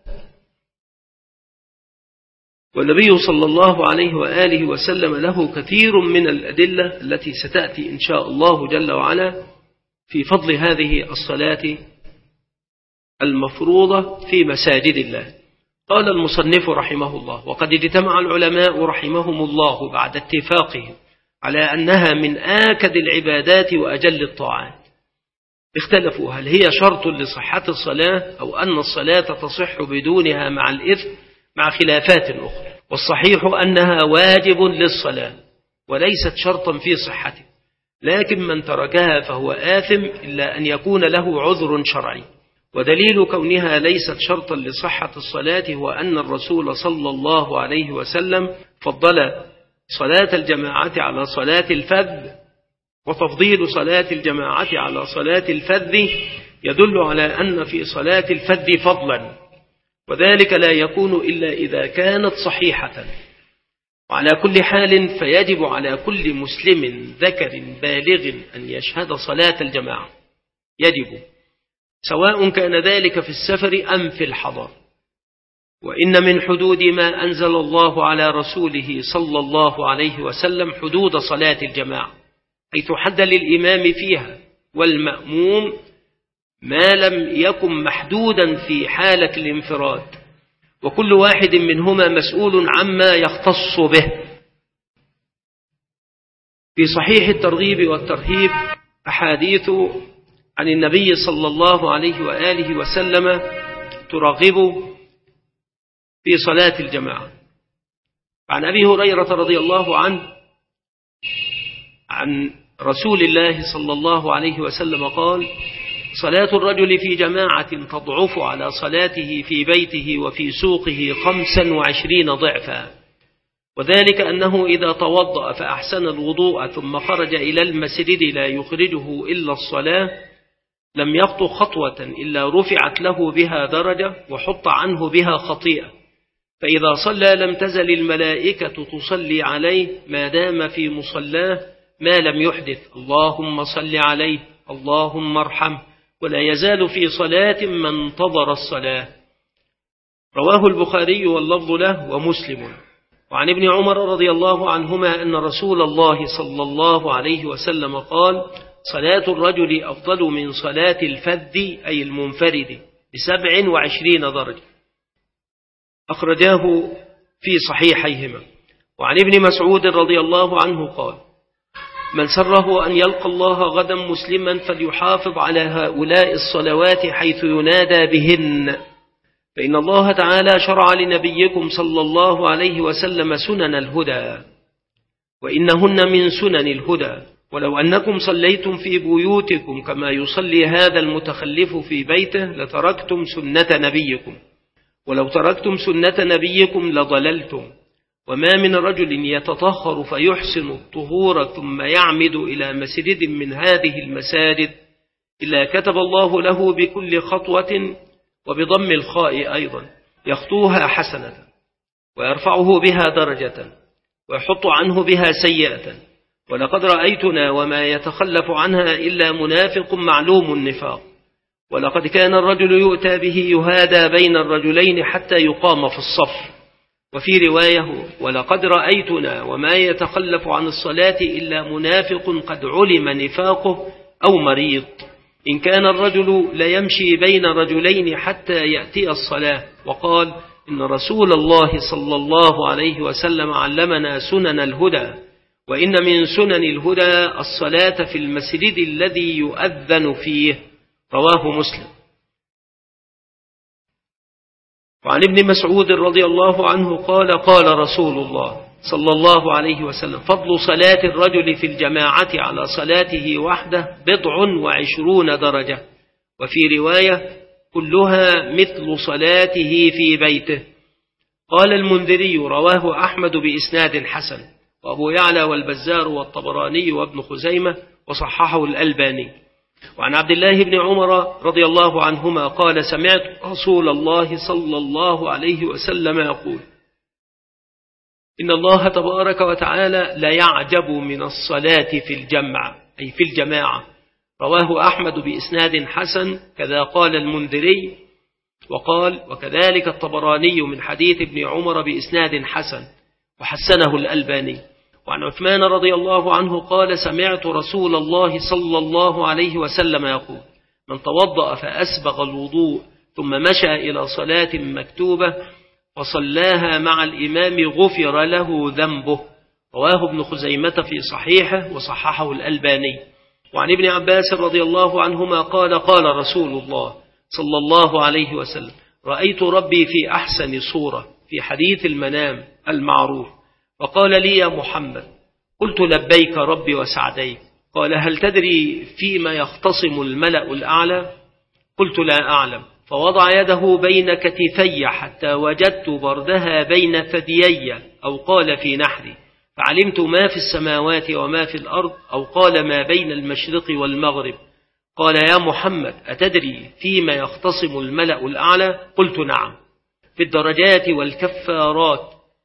والنبي صلى الله عليه وآله وسلم له كثير من الأدلة التي ستأتي إن شاء الله جل وعلا في فضل هذه الصلاة المفروضة في مساجد الله. قال المصنف رحمه الله: وقد اجتمع العلماء رحمهم الله بعد اتفاقهم على أنها من آكد العبادات وأجل الطاعات. اختلفوا هل هي شرط لصحة الصلاة أو أن الصلاة تصح بدونها مع الإثم، مع خلافات أخرى. والصحيح أنها واجب للصلاة وليست شرطا في صحته، لكن من تركها فهو آثم إلا أن يكون له عذر شرعي. ودليل كونها ليست شرطا لصحة الصلاة هو أن الرسول صلى الله عليه وسلم فضل صلاة الجماعة على صلاة الفذ، وتفضيل صلاة الجماعة على صلاة الفذ يدل على أن في صلاة الفذ فضلا، وذلك لا يكون إلا إذا كانت صحيحة. وعلى كل حال فيجب على كل مسلم ذكر بالغ أن يشهد صلاة الجماعة، يجب، سواء كان ذلك في السفر أم في الحضر. وإن من حدود ما أنزل الله على رسوله صلى الله عليه وسلم حدود صلاة الجماعة، حيث حد للإمام فيها والمأموم ما لم يكن محدودا في حالة الانفراد، وكل واحد منهما مسؤول عما يختص به. في صحيح الترغيب والترهيب أحاديث عن النبي صلى الله عليه وآله وسلم ترغب في صلاة الجماعة. عن أبي هريرة رضي الله عنه عن رسول الله صلى الله عليه وسلم قال: صلاة الرجل في جماعة تضعف على صلاته في بيته وفي سوقه خمسا وعشرين ضعفا، وذلك أنه إذا توضأ فأحسن الوضوء ثم خرج إلى المسجد لا يخرجه إلا الصلاة لم يخطو خطوة إلا رفعت له بها درجة وحط عنه بها خطيئة، فإذا صلى لم تزل الملائكة تصلي عليه ما دام في مصلاه ما لم يحدث، اللهم صل عليه اللهم ارحمه، ولا يزال في صلاة ما انتظر الصلاة. رواه البخاري واللفظ له ومسلم. وعن ابن عمر رضي الله عنهما أن رسول الله صلى الله عليه وسلم قال: صلاة الرجل أفضل من صلاة الفذ أي المنفرد بسبع وعشرين درجة، أخرجاه في صحيحيهما. وعن ابن مسعود رضي الله عنه قال: من سره أن يلقى الله غدا مسلما فليحافظ على هؤلاء الصلوات حيث ينادى بهن، فإن الله تعالى شرع لنبيكم صلى الله عليه وسلم سنن الهدى، وإنهن من سنن الهدى. ولو أنكم صليتم في بيوتكم كما يصلي هذا المتخلف في بيته لتركتم سنة نبيكم، ولو تركتم سنة نبيكم لضللتم. وما من رجل يتطهر فيحسن الطهور ثم يعمد إلى مسجد من هذه المساجد إلا كتب الله له بكل خطوة، وبضم الخاء أيضا، يخطوها حسنة ويرفعه بها درجة ويحط عنه بها سيئة. ولقد رأيتنا وما يتخلف عنها إلا منافق معلوم النفاق. ولقد كان الرجل يؤتى به يهادى بين الرجلين حتى يقام في الصف. وفي رواية: ولقد رأيتنا وما يتخلف عن الصلاة إلا منافق قد علم نفاقه أو مريض. إن كان الرجل ليمشي بين رجلين حتى يأتي الصلاة. وقال: إن رسول الله صلى الله عليه وسلم علمنا سنن الهدى، وإن من سنن الهدى الصلاة في المسجد الذي يؤذن فيه. رواه مسلم. وعن ابن مسعود رضي الله عنه قال: قال رسول الله صلى الله عليه وسلم: فضل صلاة الرجل في الجماعة على صلاته وحده بضع وعشرون درجة. وفي رواية: كلها مثل صلاته في بيته. قال المنذري: رواه أحمد بإسناد حسن، وأبو يعلى والبزار والطبراني وابن خزيمة، وصححه الألباني. وعن عبد الله بن عمر رضي الله عنهما قال: سمعت رسول الله صلى الله عليه وسلم يقول: إن الله تبارك وتعالى لا يعجب من الصلاة في الجمع، أي في الجماعة. رواه أحمد بإسناد حسن، كذا قال المنذري. وقال: وكذلك الطبراني من حديث ابن عمر بإسناد حسن، وحسنه الألباني. وعن عثمان رضي الله عنه قال: سمعت رسول الله صلى الله عليه وسلم يقول: من توضأ فأسبغ الوضوء ثم مشى إلى صلاة مكتوبة فصلاها مع الإمام غفر له ذنبه. رواه ابن خزيمة في صحيحه، وصححه الألباني. وعن ابن عباس رضي الله عنهما قال: قال رسول الله صلى الله عليه وسلم: رأيت ربي في أحسن صورة في حديث المنام المعروف. وقال لي: يا محمد. قلت: لبيك ربي وسعديك. قال: هل تدري فيما يختصم الملأ الأعلى؟ قلت: لا أعلم. فوضع يده بين كتفي حتى وجدت بردها بين ثديي، أو قال في نحري، فعلمت ما في السماوات وما في الأرض، أو قال ما بين المشرق والمغرب. قال: يا محمد، أتدري فيما يختصم الملأ الأعلى؟ قلت: نعم، في الدرجات والكفارات،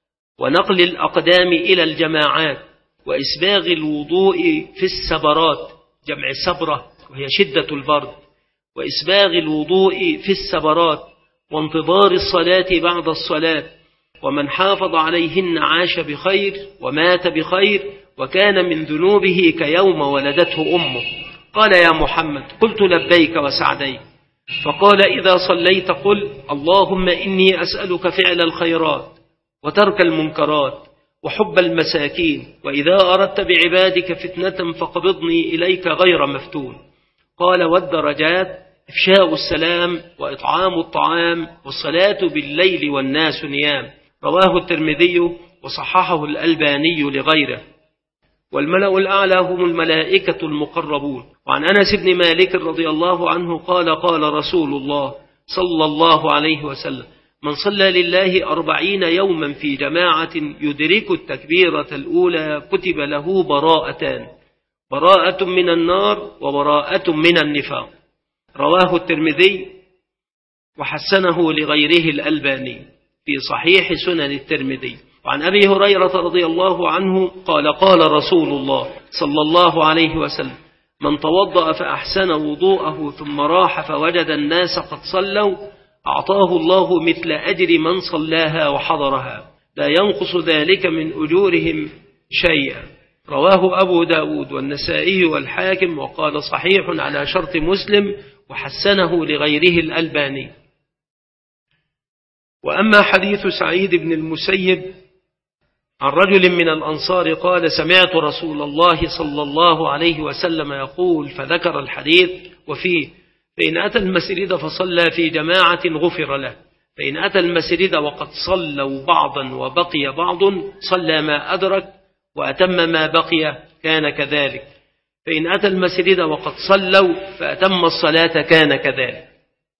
ونقل الأقدام إلى الجماعات، وإسباغ الوضوء في السبرات، جمع سبرة وهي شدة البرد، وإسباغ الوضوء في السبرات، وانتظار الصلاة بعد الصلاة. ومن حافظ عليهن عاش بخير ومات بخير، وكان من ذنوبه كيوم ولدته أمه. قال: يا محمد. قلت: لبيك وسعديك. فقال: إذا صليت قل: اللهم إني أسألك فعل الخيرات وترك المنكرات وحب المساكين، وإذا أردت بعبادك فتنة فقبضني إليك غير مفتون. قال: والدرجات إفشاء السلام وإطعام الطعام والصلاة بالليل والناس نيام. رواه الترمذي وصححه الألباني لغيره. والملأ الأعلى هم الملائكة المقربون. وعن أنس بن مالك رضي الله عنه قال: قال رسول الله صلى الله عليه وسلم: من صلى لله أربعين يوما في جماعة يدرك التكبيرة الأولى كتب له براءتان: براءة من النار وبراءة من النفاق. رواه الترمذي وحسنه لغيره الألباني في صحيح سنن الترمذي. وعن أبي هريرة رضي الله عنه قال: قال رسول الله صلى الله عليه وسلم: من توضأ فأحسن وضوءه ثم راح فوجد الناس قد صلوا أعطاه الله مثل أجر من صلاها وحضرها، لا ينقص ذلك من أجورهم شيئا. رواه أبو داود والنسائي والحاكم، وقال: صحيح على شرط مسلم، وحسنه لغيره الألباني. وأما حديث سعيد بن المسيب عن رجل من الأنصار قال: سمعت رسول الله صلى الله عليه وسلم يقول، فذكر الحديث وفيه: فإن أتى المسجد فصلى في جماعة غفر له، فإن أتى المسجد وقد صلوا بعضا وبقي بعض صلى ما أدرك وأتم ما بقي كان كذلك، فإن أتى المسجد وقد صلوا فأتم الصلاة كان كذلك.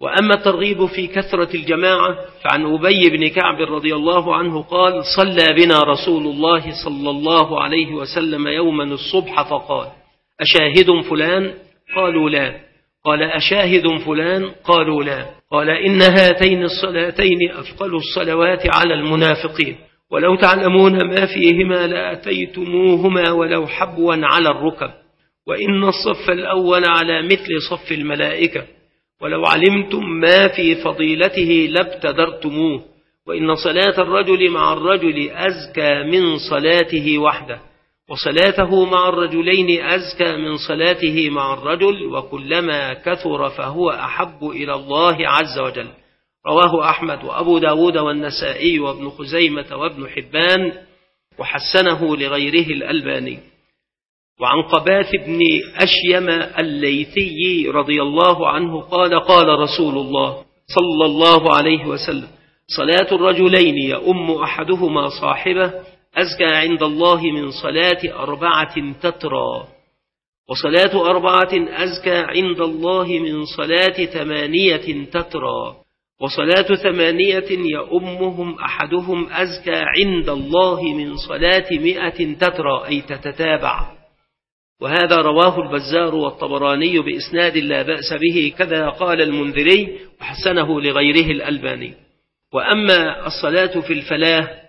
وأما الترغيب في كثرة الجماعة فعن أبي بن كعب رضي الله عنه قال: صلى بنا رسول الله صلى الله عليه وسلم يوما الصبح فقال: أشاهد فلان؟ قالوا لا. قال: أشاهد فلان؟ قالوا لا. قال: إن هاتين الصلاتين أثقل الصلوات على المنافقين، ولو تعلمون ما فيهما لأتيتموهما ولو حبوا على الركب، وإن الصف الأول على مثل صف الملائكة، ولو علمتم ما في فضيلته لابتدرتموه، وإن صلاة الرجل مع الرجل أزكى من صلاته وحده، وصلاته مع الرجلين أزكى من صلاته مع الرجل، وكلما كثر فهو أحب إلى الله عز وجل. رواه أحمد وأبو داود والنسائي وابن خزيمة وابن حبان، وحسنه لغيره الألباني. وعن قباث بن أشيم الليثي رضي الله عنه قال: قال رسول الله صلى الله عليه وسلم: صلاة الرجلين يؤم أحدهما صاحبه أزكى عند الله من صلاة أربعة تترى، وصلاة أربعة أزكى عند الله من صلاة ثمانية تترى، وصلاة ثمانية يؤمهم أحدهم أزكى عند الله من صلاة مئة تترى، أي تتتابع. وهذا رواه البزار والطبراني بإسناد لا بأس به، كذا قال المنذري، وحسنه لغيره الألباني. وأما الصلاة في الفلاة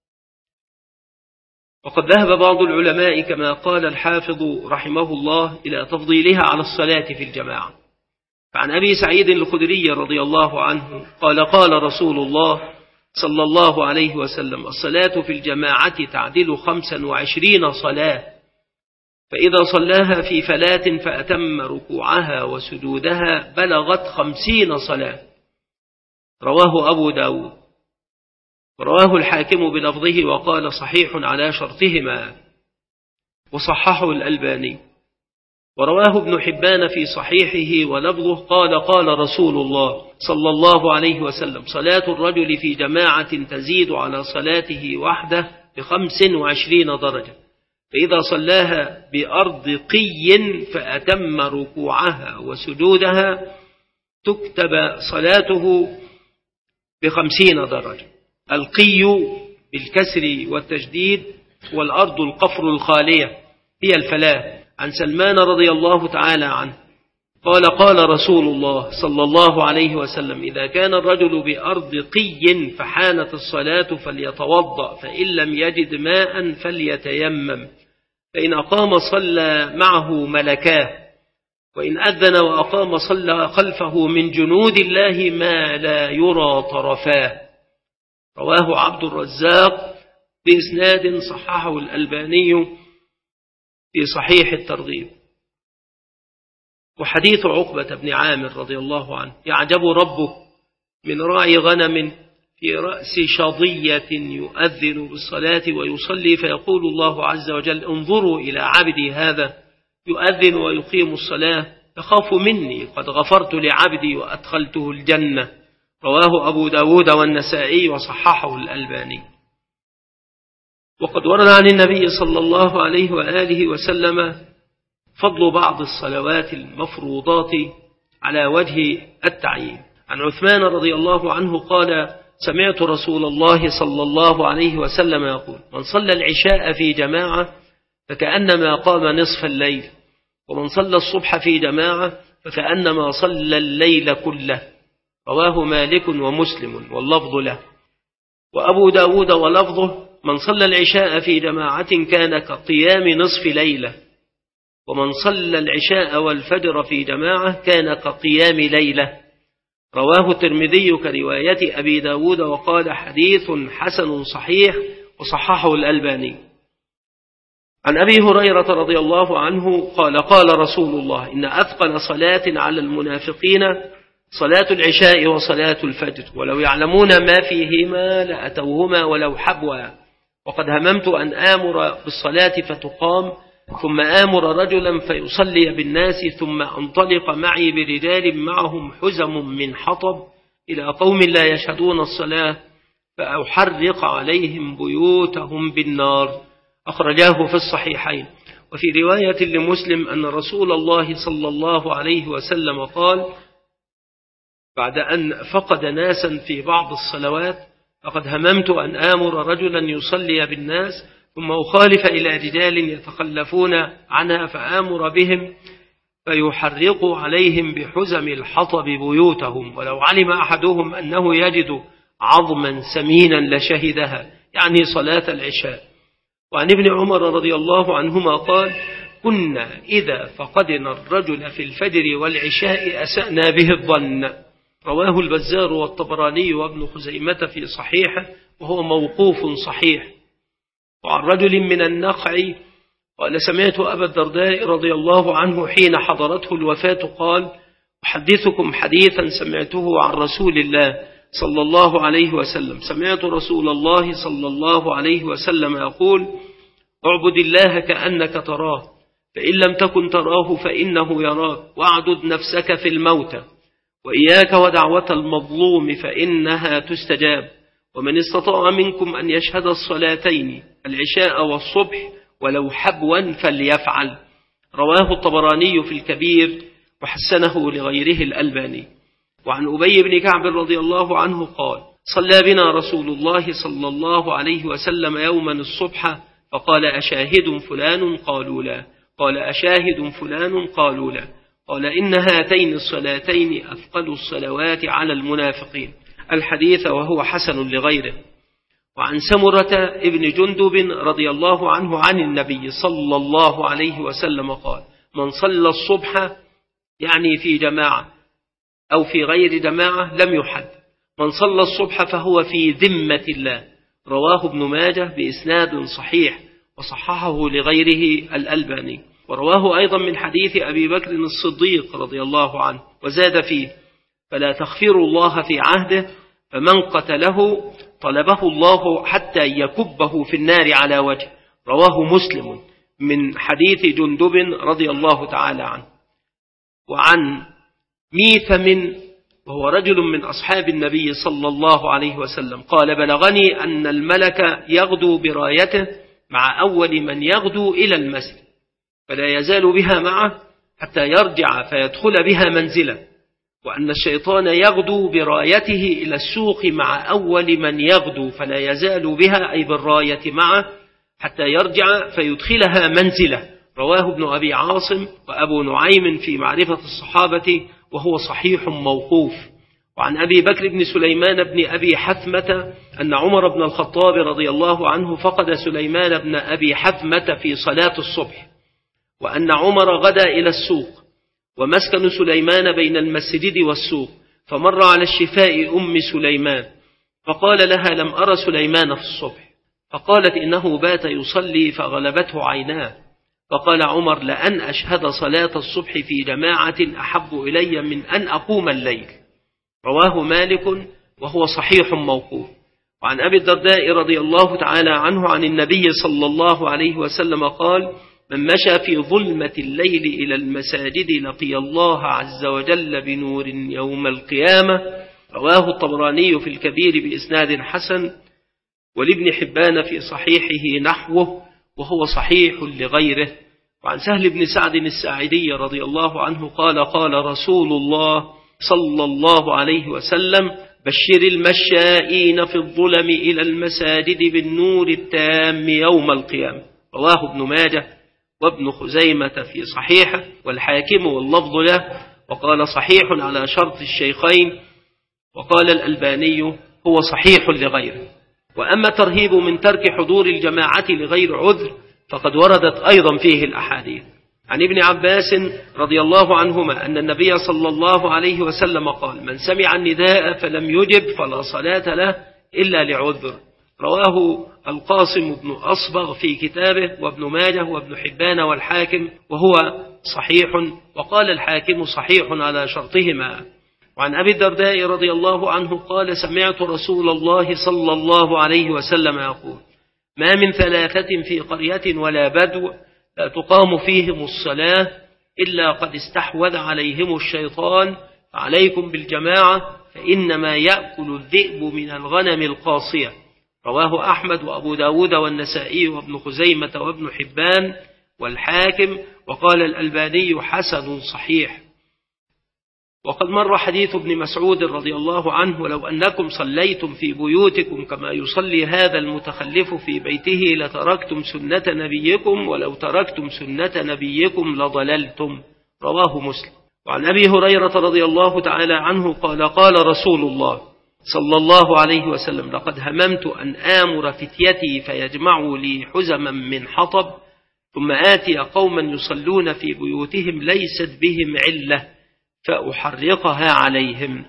وقد ذهب بعض العلماء كما قال الحافظ رحمه الله إلى تفضيلها على الصلاة في الجماعة. فعن أبي سعيد الخدري رضي الله عنه قال: قال رسول الله صلى الله عليه وسلم: الصلاة في الجماعة تعدل خمسا وعشرين صلاة، فإذا صلاها في فلاة فأتم ركوعها وسجودها بلغت خمسين صلاة. رواه أبو داود، ورواه الحاكم بلفظه وقال: صحيح على شرطهما، وصححه الألباني. ورواه ابن حبان في صحيحه ولفظه قال: قال رسول الله صلى الله عليه وسلم: صلاة الرجل في جماعة تزيد على صلاته وحده بخمس وعشرين درجة، فإذا صلاها بأرض قي فأتم ركوعها وسجودها تكتب صلاته بخمسين درجة. القي بالكسر والتشديد، والأرض القفر الخالية هي الفلاة. عن سلمان رضي الله تعالى عنه قال: قال رسول الله صلى الله عليه وسلم: إذا كان الرجل بأرض قي فحانت الصلاة فليتوضأ، فإن لم يجد ماء فليتيمم، فإن أقام صلى معه ملكاه، وإن أذن وأقام صلى خلفه من جنود الله ما لا يرى طرفاه. رواه عبد الرزاق بإسناد صححه الألباني في صحيح الترغيب. وحديث عقبة بن عامر رضي الله عنه: يعجب ربك من راعي غنم في رأس شظية يؤذن بالصلاة ويصلي، فيقول الله عز وجل: انظروا إلى عبدي هذا يؤذن ويقيم الصلاة، يخاف مني، قد غفرت لعبدي وأدخلته الجنة. رواه أبو داود والنسائي وصححه الألباني. وقد ورد عن النبي صلى الله عليه وآله وسلم فضل بعض الصلوات المفروضات على وجه التعيين. عن عثمان رضي الله عنه قال: سمعت رسول الله صلى الله عليه وسلم يقول: من صلى العشاء في جماعة فكأنما قام نصف الليل، ومن صلى الصبح في جماعة فكأنما صلى الليل كله. رواه مالك ومسلم واللفظ له. وأبو داود ولفظه: من صلى العشاء في جماعة كان كقيام نصف ليلة، ومن صلى العشاء والفجر في جماعة كان كقيام ليلة. رواه الترمذي كرواية أبي داود وقال: حديث حسن صحيح، وصححه الألباني. عن أبي هريرة رضي الله عنه قال: قال رسول الله: إن أثقل صلاة على المنافقين صلاة العشاء وصلاة الفجر، ولو يعلمون ما فيهما لأتوهما ولو حبوا. وقد هممت أن آمر بالصلاة فتقام، ثم آمر رجلا فيصلي بالناس، ثم أنطلق معي برجال معهم حزم من حطب إلى قوم لا يشهدون الصلاة فأحرق عليهم بيوتهم بالنار. أخرجاه في الصحيحين. وفي رواية لمسلم أن رسول الله صلى الله عليه وسلم قال: بعد أن فقد ناسا في بعض الصلوات، فقد هممت أن آمر رجلا يصلي بالناس ثم أخالف إلى رجال يتخلفون عنها فآمر بهم فيحرقوا عليهم بحزم الحطب بيوتهم، ولو علم أحدهم أنه يجد عظما سمينا لشهدها، يعني صلاة العشاء. وعن ابن عمر رضي الله عنهما قال: كنا إذا فقدنا الرجل في الفجر والعشاء أسأنا به الظن. رواه البزار والطبراني وابن خزيمة في صحيحه، وهو موقوف صحيح. وعن رجل من النخع قال: سمعت أبا الدرداء رضي الله عنه حين حضرته الوفاة قال: أحدثكم حديثا سمعته عن رسول الله صلى الله عليه وسلم. سمعت رسول الله صلى الله عليه وسلم يقول: اعبد الله كأنك تراه، فإن لم تكن تراه فإنه يراك، واعدد نفسك في الموتى، وإياك ودعوة المظلوم فإنها تستجاب، ومن استطاع منكم أن يشهد الصلاتين العشاء والصبح ولو حبوا فليفعل. رواه الطبراني في الكبير وحسنه لغيره الألباني. وعن أبي بن كعب رضي الله عنه قال: صلى بنا رسول الله صلى الله عليه وسلم يوما الصبح فقال: أشاهد فلان؟ قالوا لا. قال: أشاهد فلان؟ قالوا لا. قال: إن هاتين الصلاتين أثقل الصلوات على المنافقين. الحديث وهو حسن لغيره. وعن سمرة ابن جندب رضي الله عنه عن النبي صلى الله عليه وسلم قال: من صلى الصبح، يعني في جماعة أو في غير جماعة، لم يحد. من صلى الصبح فهو في ذمة الله. رواه ابن ماجه بإسناد صحيح، وصححه لغيره الألباني. ورواه أيضا من حديث أبي بكر الصديق رضي الله عنه، وزاد فيه: فلا تغفروا الله في عهده، فمن قتله طلبه الله حتى يكبه في النار على وجه. رواه مسلم من حديث جندب رضي الله تعالى عنه. وعن ميثم وهو رجل من أصحاب النبي صلى الله عليه وسلم قال: بلغني أن الملك يغدو برايته مع أول من يغدو إلى المسجد، فلا يزال بها معه حتى يرجع فيدخل بها منزله، وأن الشيطان يغدو برايته إلى السوق مع أول من يغدو، فلا يزال بها أي بالراية معه حتى يرجع فيدخلها منزله. رواه ابن أبي عاصم وأبو نعيم في معرفة الصحابة، وهو صحيح موقوف. وعن أبي بكر بن سليمان بن أبي حثمة أن عمر بن الخطاب رضي الله عنه فقد سليمان بن أبي حثمة في صلاة الصبح، وأن عمر غدا إلى السوق، ومسكن سليمان بين المسجد والسوق، فمر على الشفاء أم سليمان فقال لها: لم أرى سليمان في الصبح. فقالت: إنه بات يصلي فغلبته عيناه. فقال عمر: لأن أشهد صلاة الصبح في جماعة أحب إلي من أن أقوم الليل. رواه مالك وهو صحيح موقوف. وعن أبي الدرداء رضي الله تعالى عنه عن النبي صلى الله عليه وسلم قال: من مشى في ظلمة الليل إلى المساجد لقي الله عز وجل بنور يوم القيامة. رواه الطبراني في الكبير بإسناد حسن، ولابن حبان في صحيحه نحوه، وهو صحيح لغيره. وعن سهل بن سعد الساعدي رضي الله عنه قال: قال رسول الله صلى الله عليه وسلم: بشر المشائين في الظلم إلى المساجد بالنور التام يوم القيامة. رواه ابن ماجه وابن خزيمة في صحيحه، والحاكم واللفظ له، وقال صحيح على شرط الشيخين، وقال الألباني هو صحيح لغيره. وأما ترهيب من ترك حضور الجماعة لغير عذر فقد وردت أيضا فيه الأحاديث. عن ابن عباس رضي الله عنهما أن النبي صلى الله عليه وسلم قال: من سمع النداء فلم يجب فلا صلاة له إلا لعذر. رواه القاسم بن أصبغ في كتابه، وابن ماجه وابن حبان والحاكم، وهو صحيح، وقال الحاكم صحيح على شرطهما. وعن أبي الدرداء رضي الله عنه قال: سمعت رسول الله صلى الله عليه وسلم يقول: ما من ثلاثة في قرية ولا بدو لا تقام فيهم الصلاة إلا قد استحوذ عليهم الشيطان، فعليكم بالجماعة فإنما يأكل الذئب من الغنم القاصية. رواه أحمد وأبو داود والنسائي وابن خزيمة وابن حبان والحاكم، وقال الألباني حسن صحيح. وقد مر حديث ابن مسعود رضي الله عنه: ولو أنكم صليتم في بيوتكم كما يصلي هذا المتخلف في بيته لتركتم سنة نبيكم، ولو تركتم سنة نبيكم لضللتم. رواه مسلم. وعن أبي هريرة رضي الله تعالى عنه قال: قال رسول الله صلى الله عليه وسلم: لقد هممت أن آمر فتيتي فيجمعوا لي حزما من حطب، ثم آتي قوما يصلون في بيوتهم ليست بهم علة فأحرقها عليهم.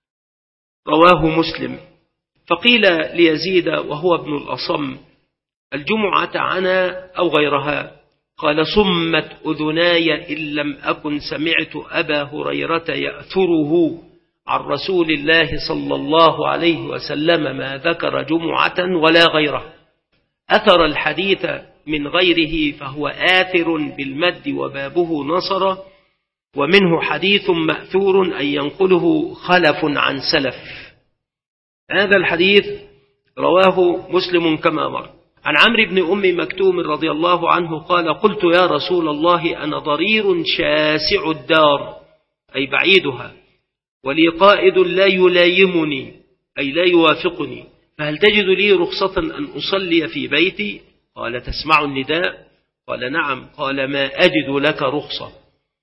رواه مسلم. فقيل ليزيد وهو ابن الأصم: الجمعة عنا أو غيرها؟ قال: صمت أذناي إن لم أكن سمعت أبا هريرة يأثره عن رسول الله صلى الله عليه وسلم ما ذكر جمعة ولا غيره. أثر الحديث من غيره فهو آثر بالمد وبابه نصر، ومنه حديث مأثور أن ينقله خلف عن سلف. هذا الحديث رواه مسلم كما مر. عن عمرو بن أم مكتوم رضي الله عنه قال: قلت يا رسول الله أنا ضرير شاسع الدار، أي بعيدها، ولي قائد لا يلايمني، أي لا يوافقني، فهل تجد لي رخصة أن أصلي في بيتي؟ قال: تسمع النداء؟ قال: نعم. قال: ما أجد لك رخصة.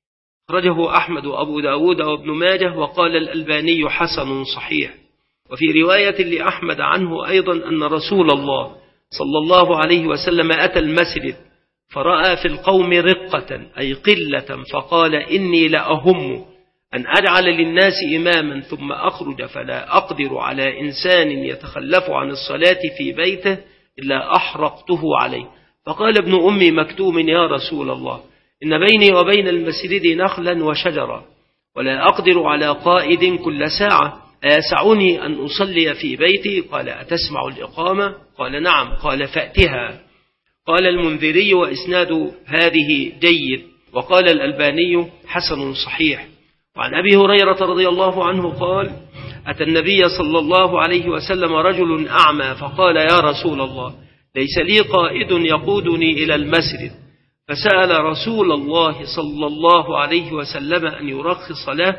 أخرجه أحمد وأبو داود وابن ماجه، وقال الألباني حسن صحيح. وفي رواية لأحمد عنه أيضا أن رسول الله صلى الله عليه وسلم أتى المسجد فرأى في القوم رقة أي قلة، فقال: إني لأهم أن أجعل للناس إماما ثم أخرج فلا أقدر على إنسان يتخلف عن الصلاة في بيته إلا أحرقته عليه. فقال ابن أم مكتوم: يا رسول الله، إن بيني وبين المسجد نخلا وشجرا، ولا أقدر على قائد كل ساعة، أيسعني أن أصلي في بيتي؟ قال: أتسمع الإقامة؟ قال: نعم. قال: فأتها. قال المنذري: وإسناد هذه جيد. وقال الألباني حسن صحيح. وعن أبي هريرة رضي الله عنه قال: أتى النبي صلى الله عليه وسلم رجل أعمى فقال: يا رسول الله، ليس لي قائد يقودني إلى المسجد، فسأل رسول الله صلى الله عليه وسلم أن يرخص له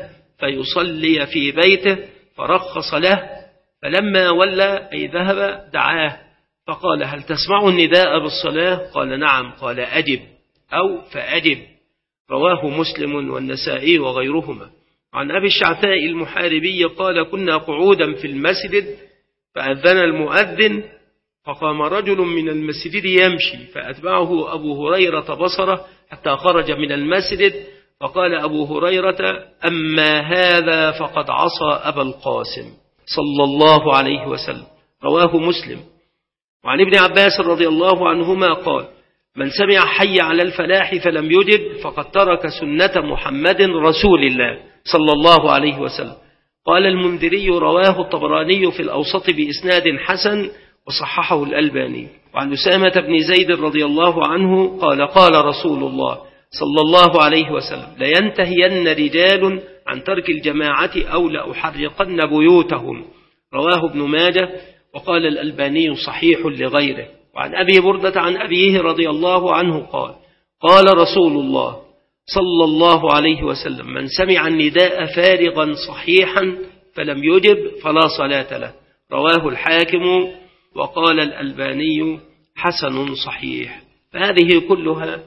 فيصلي في بيته، فرخص له، فلما ولى أي ذهب دعاه فقال: هل تسمع النداء بالصلاة؟ قال: نعم. قال: أجب أو فأجب. رواه مسلم والنسائي وغيرهما. عن أبي الشعثاء المحاربي قال: كنا قعودا في المسجد فأذن المؤذن، فقام رجل من المسجد يمشي، فأتبعه أبو هريرة بصره حتى خرج من المسجد، فقال أبو هريرة: أما هذا فقد عصى أبا القاسم صلى الله عليه وسلم. رواه مسلم. وعن ابن عباس رضي الله عنهما قال: من سمع حي على الفلاح فلم يجب فقد ترك سنة محمد رسول الله صلى الله عليه وسلم. قال المنذري: رواه الطبراني في الأوسط بإسناد حسن وصححه الألباني. وعن أسامة بن زيد رضي الله عنه قال: قال رسول الله صلى الله عليه وسلم: لينتهين رجال عن ترك الجماعة أو لأحرقن بيوتهم. رواه ابن ماجه. وقال الألباني صحيح لغيره. وعن أبي بردة عن أبيه رضي الله عنه قال: قال رسول الله صلى الله عليه وسلم: من سمع النداء فارغا صحيحا فلم يجب فلا صلاة له. رواه الحاكم. وقال الألباني حسن صحيح. فهذه كلها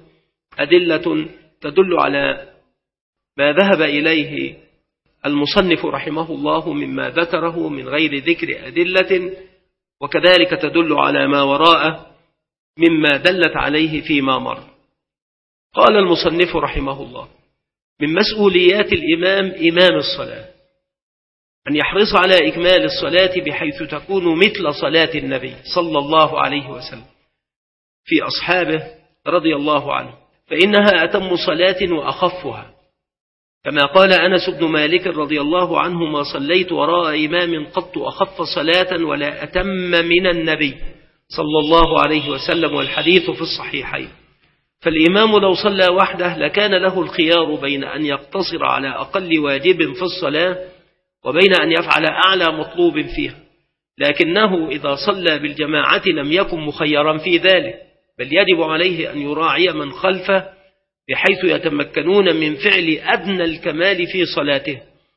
أدلة تدل على ما ذهب إليه المصنف رحمه الله مما ذكره من غير ذكر أدلة، وكذلك تدل على ما وراءه مما دلت عليه فيما مر. قال المصنف رحمه الله: من مسؤوليات الإمام إمام الصلاة أن يحرص على إكمال الصلاة بحيث تكون مثل صلاة النبي صلى الله عليه وسلم في أصحابه رضي الله عنه، فإنها أتم صلاة وأخفها، كما قال أنس بن مالك رضي الله عنه: ما صليت وراء إمام قط أخف صلاة ولا أتم من النبي صلى الله عليه وسلم، والحديث في الصحيحين. فالإمام لو صلى وحده لكان له الخيار بين أن يقتصر على أقل واجب في الصلاة وبين أن يفعل أعلى مطلوب فيها، لكنه إذا صلى بالجماعة لم يكن مخيرا في ذلك، بل يجب عليه أن يراعي من خلفه بحيث يتمكنون من فعل أدنى الكمال في صلاته،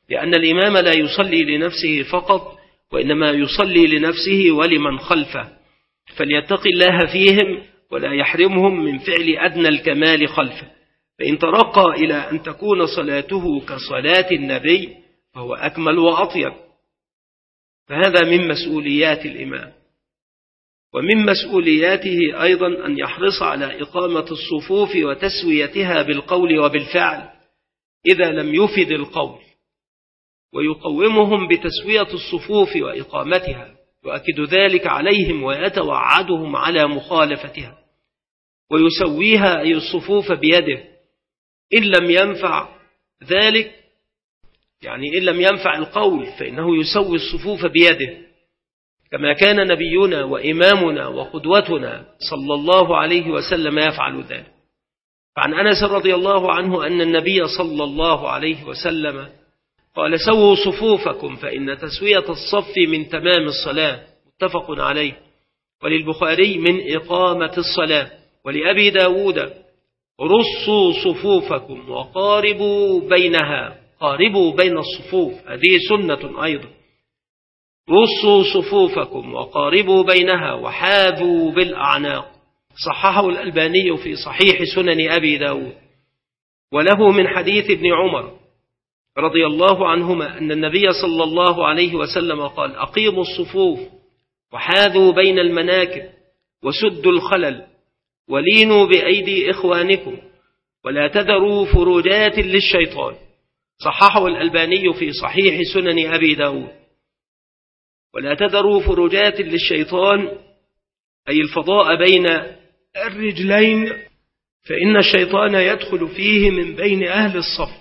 لأن الإمام لا يصلي لنفسه فقط، وإنما يصلي لنفسه ولمن خلفه، فليتق الله فيهم ولا يحرمهم من فعل أدنى الكمال خلفه، فإن ترقى إلى أن تكون صلاته كصلاة النبي فهو أكمل وأطيب. فهذا من مسؤوليات الإمام. ومن مسؤولياته أيضا أن يحرص على إقامة الصفوف وتسويتها بالقول وبالفعل إذا لم يفد القول، ويقومهم بتسوية الصفوف وإقامتها، يؤكد ذلك عليهم ويتوعدهم على مخالفتها، ويسويها أي الصفوف بيده. إن لم ينفع ذلك، يعني إن لم ينفع القول، فإنه يسوي الصفوف بيده، كما كان نبينا وإمامنا وقدوتنا صلى الله عليه وسلم يفعل ذلك. فعن أنس رضي الله عنه أن النبي صلى الله عليه وسلم قال: سووا صفوفكم فإن تسوية الصف من تمام الصلاة، متفق عليه. وللبخاري: من إقامة الصلاة. ولأبي داود: رصوا صفوفكم وقاربوا بينها، قاربوا بين الصفوف، هذه سنة أيضا. رصوا صفوفكم وقاربوا بينها وحاذوا بالأعناق، صححه الألباني في صحيح سنن أبي داود. وله من حديث ابن عمر رضي الله عنهما أن النبي صلى الله عليه وسلم قال: أقيموا الصفوف وحاذوا بين المناكب وسدوا الخلل ولينوا بأيدي إخوانكم ولا تذروا فروجات للشيطان، صححه الألباني في صحيح سنن أبي داود. ولا تذروا فروجات للشيطان أي الفضاء بين الرجلين، فإن الشيطان يدخل فيه من بين أهل الصف،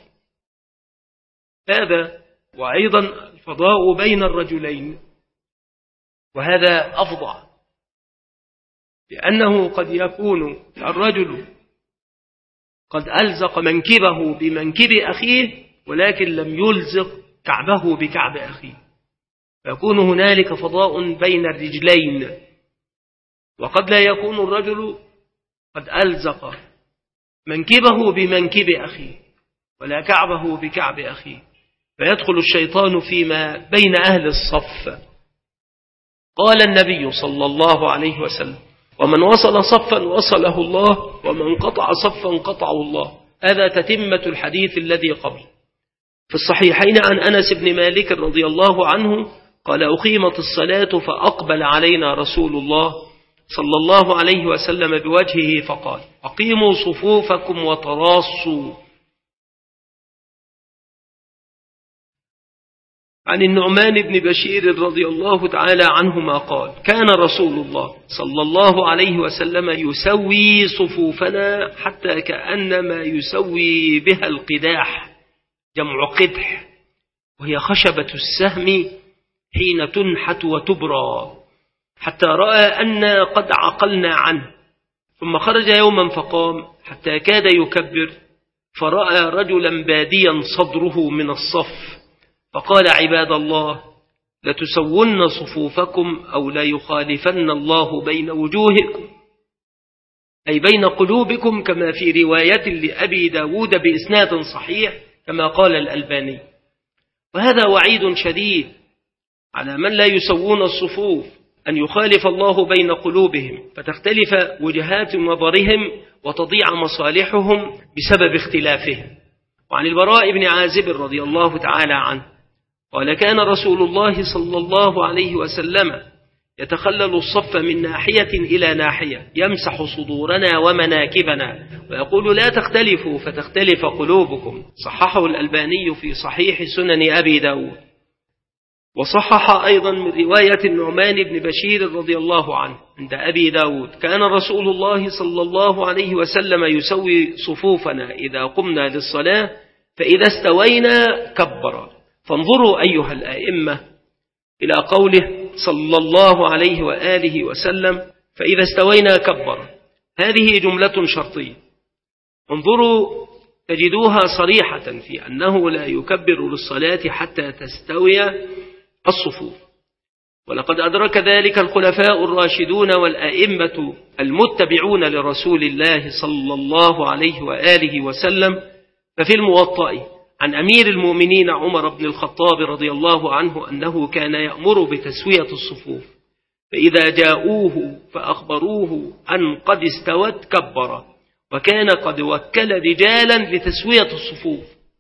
هذا. وأيضا الفضاء بين الرجلين، وهذا أفضع، لأنه قد يكون الرجل قد ألزق منكبه بمنكب أخيه ولكن لم يلزق كعبه بكعب أخيه، فيكون هنالك فضاء بين الرجلين. وقد لا يكون الرجل قد ألزق منكبه بمنكب أخيه ولا كعبه بكعب أخيه، فيدخل الشيطان فيما بين أهل الصف. قال النبي صلى الله عليه وسلم: ومن وصل صفا وصله الله، ومن قطع صفا قطعه الله. هذا تتمة الحديث الذي قبل. في الصحيحين عن أنس بن مالك رضي الله عنه قال: أقيمت الصلاة فأقبل علينا رسول الله صلى الله عليه وسلم بوجهه فقال: أقيموا صفوفكم وتراصوا. عن النعمان بن بشير رضي الله تعالى عنهما قال: كان رسول الله صلى الله عليه وسلم يسوي صفوفنا حتى كأنما يسوي بها القداح، جمع قدح، وهي خشبة السهم حين تنحت وتبرى، حتى رأى أن قد عقلنا عنه، ثم خرج يوما فقام حتى كاد يكبر، فرأى رجلا باديا صدره من الصف، فقال: عباد الله، لتسون صفوفكم أو لا يخالفن الله بين وجوهكم، أي بين قلوبكم، كما في رواية لأبي داود بإسناد صحيح كما قال الألباني. وهذا وعيد شديد على من لا يسوون الصفوف، أن يخالف الله بين قلوبهم فتختلف وجهات نظرهم وتضيع مصالحهم بسبب اختلافهم. وعن البراء بن عازب رضي الله تعالى عنه قال: كان رسول الله صلى الله عليه وسلم يتخلل الصف من ناحية إلى ناحية، يمسح صدورنا ومناكبنا ويقول: لا تختلفوا فتختلف قلوبكم، صححه الألباني في صحيح سنن أبي داود. وصحح أيضا من رواية النعمان بن بشير رضي الله عنه عند أبي داود: كان رسول الله صلى الله عليه وسلم يسوي صفوفنا إذا قمنا للصلاة، فإذا استوينا كبر. فانظروا أيها الآئمة إلى قوله صلى الله عليه وآله وسلم: فإذا استوينا كبر، هذه جملة شرطية، انظروا تجدوها صريحة في أنه لا يكبر للصلاة حتى تستوي الصفوف. ولقد أدرك ذلك الخلفاء الراشدون والأئمة المتبعون لرسول الله صلى الله عليه وآله وسلم. ففي الموطأ عن أمير المؤمنين عمر بن الخطاب رضي الله عنه أنه كان يأمر بتسوية الصفوف، فإذا جاءوه فأخبروه أن قد استوت كبر، وكان قد وكل رجالا لتسوية الصفوف.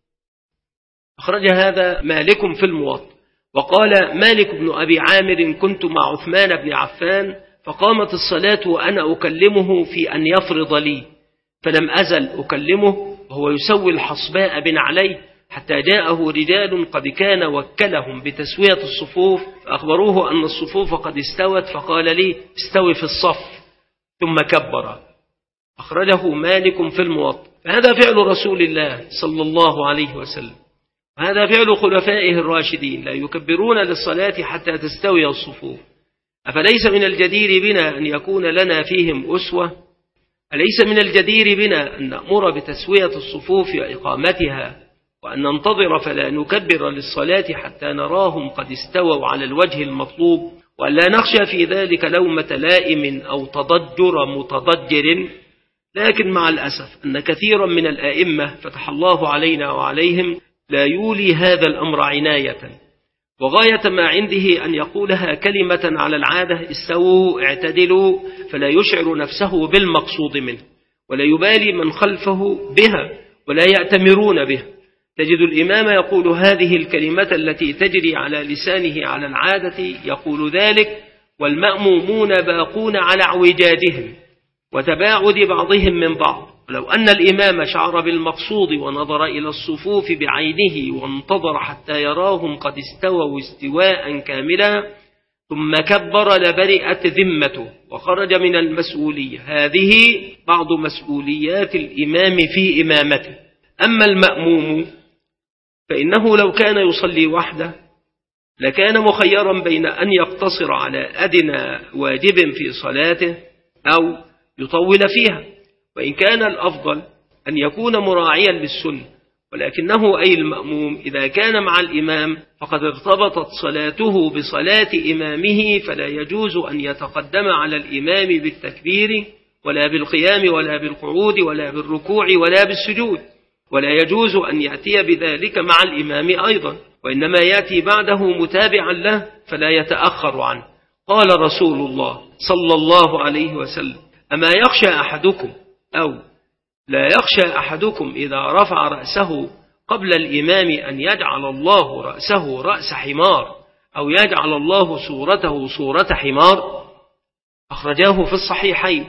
أخرج هذا مالك في الموطأ. وقال مالك بن أبي عامر: كنت مع عثمان بن عفان فقامت الصلاة وأنا أكلمه في أن يفرض لي، فلم أزل أكلمه وهو يسوي الحصباء بنعليه حتى جاءه رجال قد كان وكلهم بتسوية الصفوف، فأخبروه أن الصفوف قد استوت، فقال لي: استوي في الصف، ثم كبر. أخرجه مالك في الموطأ. فهذا فعل رسول الله صلى الله عليه وسلم، وهذا فعل خلفائه الراشدين، لا يكبرون للصلاة حتى تستوي الصفوف. أفليس من الجدير بنا أن يكون لنا فيهم أسوة؟ أليس من الجدير بنا أن نأمر بتسوية الصفوف وإقامتها، وأن ننتظر فلا نكبر للصلاة حتى نراهم قد استووا على الوجه المطلوب، وأن لا نخشى في ذلك لومة لائم أو تضجر متضجر؟ لكن مع الأسف أن كثيرا من الآئمة فتح الله علينا وعليهم لا يولي هذا الأمر عناية، وغاية ما عنده أن يقولها كلمة على العادة: استووا اعتدلوا، فلا يشعر نفسه بالمقصود منه، ولا يبالي من خلفه بها، ولا يأتمرون بها. تجد الإمام يقول هذه الكلمة التي تجري على لسانه على العادة، يقول ذلك والمأمومون باقون على اعوجاجهم وتباعد بعضهم من بعض. ولو أن الإمام شعر بالمقصود ونظر إلى الصفوف بعينه وانتظر حتى يراهم قد استووا استواء كاملا ثم كبر لبرئت ذمته وخرج من المسؤولية. هذه بعض مسؤوليات الإمام في إمامته. أما المأموم فإنه لو كان يصلي وحده لكان مخيرا بين أن يقتصر على أدنى واجب في صلاته أو يطول فيها، وإن كان الأفضل أن يكون مراعيا للسنة، ولكنه أي المأموم إذا كان مع الإمام فقد ارتبطت صلاته بصلاة إمامه، فلا يجوز أن يتقدم على الإمام بالتكبير ولا بالقيام ولا بالقعود ولا بالركوع ولا بالسجود، ولا يجوز أن يأتي بذلك مع الإمام أيضا، وإنما يأتي بعده متابعا له فلا يتأخر عنه. قال رسول الله صلى الله عليه وسلم: أما يخشى أحدكم أو لا يخشى أحدكم إذا رفع رأسه قبل الإمام أن يجعل الله رأسه رأس حمار أو يجعل الله صورته صورة حمار؟ أخرجاه في الصحيحين.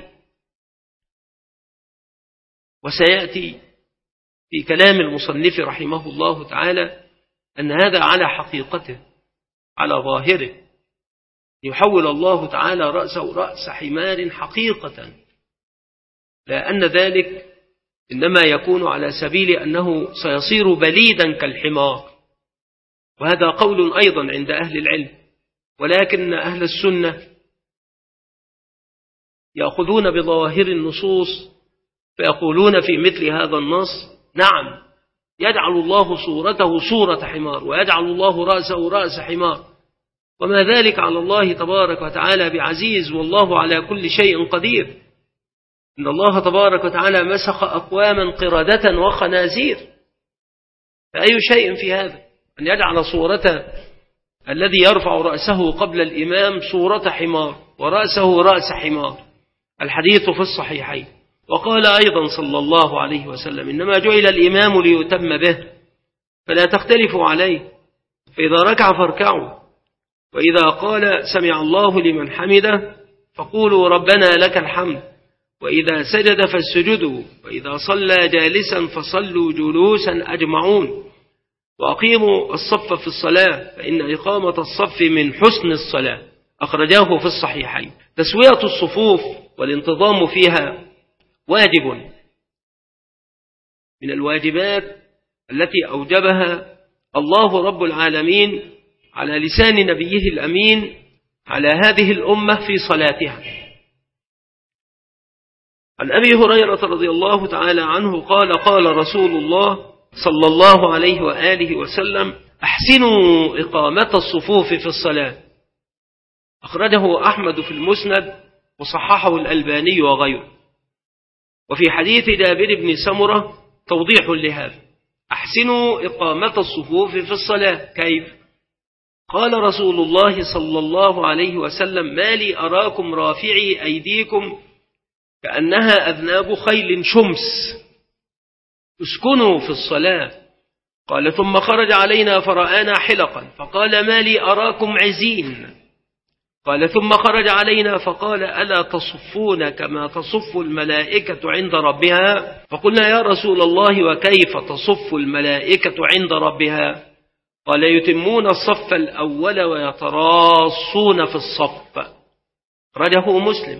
وسيأتي في كلام المصنف رحمه الله تعالى أن هذا على حقيقته على ظاهره يحول الله تعالى رأسه رأس حمار حقيقة، لأن ذلك إنما يكون على سبيل أنه سيصير بليدا كالحمار، وهذا قول أيضا عند أهل العلم، ولكن أهل السنة يأخذون بظواهر النصوص فيقولون في مثل هذا النص: نعم يجعل الله صورته صورة حمار ويجعل الله رأسه رأس حمار، وما ذلك على الله تبارك وتعالى بعزيز، والله على كل شيء قدير. إن الله تبارك وتعالى مسخ أقواما قردة وخنازير، فأي شيء في هذا أن يجعل صورة الذي يرفع رأسه قبل الإمام صورة حمار ورأسه رأس حمار؟ الحديث في الصحيحين. وقال أيضا صلى الله عليه وسلم: إنما جعل الإمام ليتم به فلا تختلفوا عليه، فإذا ركع فاركعوا، وإذا قال سمع الله لمن حمده فقولوا ربنا لك الحمد، وإذا سجد فاسجدوا، وإذا صلى جالسا فصلوا جلوسا أجمعون، وأقيموا الصف في الصلاة فإن إقامة الصف من حسن الصلاة. أخرجاه في الصحيحين. تسوية الصفوف والانتظام فيها واجب من الواجبات التي أوجبها الله رب العالمين على لسان نبيه الأمين على هذه الأمة في صلاتها. عن أبي هريرة رضي الله تعالى عنه قال: قال رسول الله صلى الله عليه وآله وسلم: أحسنوا إقامة الصفوف في الصلاة. أخرجه أحمد في المسند وصححه الألباني وغيره. وفي حديث جابر بن سمرة توضيح لهذا: أحسنوا إقامة الصفوف في الصلاة. كيف؟ قال رسول الله صلى الله عليه وسلم: ما لي أراكم رافعي أيديكم كأنها أذناب خيل شمس. اسكنوا في الصلاة. قال: ثم خرج علينا فرآنا حلقا فقال: ما لي أراكم عزين. قال: ثم خرج علينا فقال: ألا تصفون كما تصف الملائكة عند ربها؟ فقلنا: يا رسول الله وكيف تصف الملائكة عند ربها؟ قال: يتمون الصف الأول ويتراصون في الصف. رجه مسلم.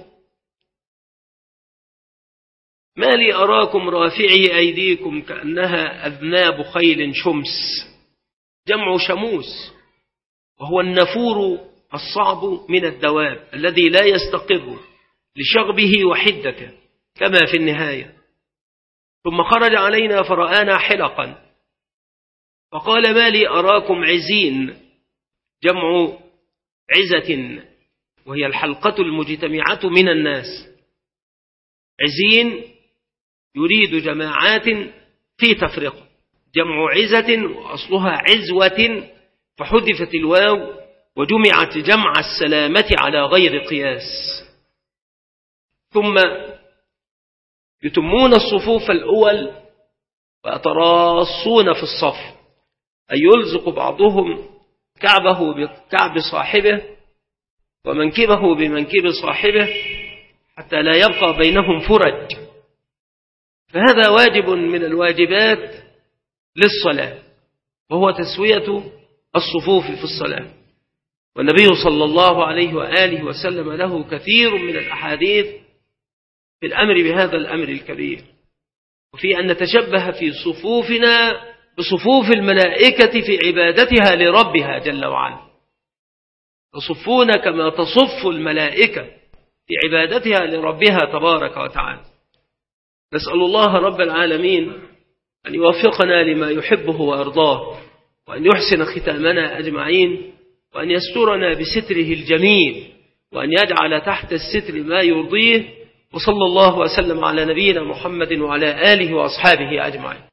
ما لي أراكم رافعي أيديكم كأنها أذناب خيل شمس. جمع شموس، وهو النفور الصعب من الدواب الذي لا يستقر لشغبه وحدته كما في النهاية. ثم خرج علينا فرآنا حلقا فقال: ما لي أراكم عزين. جمع عزة، وهي الحلقة المجتمعة من الناس. عزين يريد جماعات في تفرقة. جمع عزة وأصلها عزوة فحذفت الواو وجمعت جمع السلامة على غير قياس. ثم يتمون الصفوف الأول ويتراصون في الصف، أي يلزق بعضهم كعبه بكعب صاحبه ومنكبه بمنكب صاحبه حتى لا يبقى بينهم فرج. فهذا واجب من الواجبات للصلاة، وهو تسوية الصفوف في الصلاة. والنبي صلى الله عليه وآله وسلم له كثير من الأحاديث في الأمر بهذا الأمر الكبير، وفي أن نتشبه في صفوفنا بصفوف الملائكة في عبادتها لربها جل وعلا. تصفون كما تصف الملائكة في عبادتها لربها تبارك وتعالى. نسأل الله رب العالمين أن يوفقنا لما يحبه ويرضاه، وأن يحسن ختامنا أجمعين، وأن يسترنا بستره الجميل، وأن يجعل تحت الستر ما يرضيه. وصلى الله وسلم على نبينا محمد وعلى آله وأصحابه أجمعين.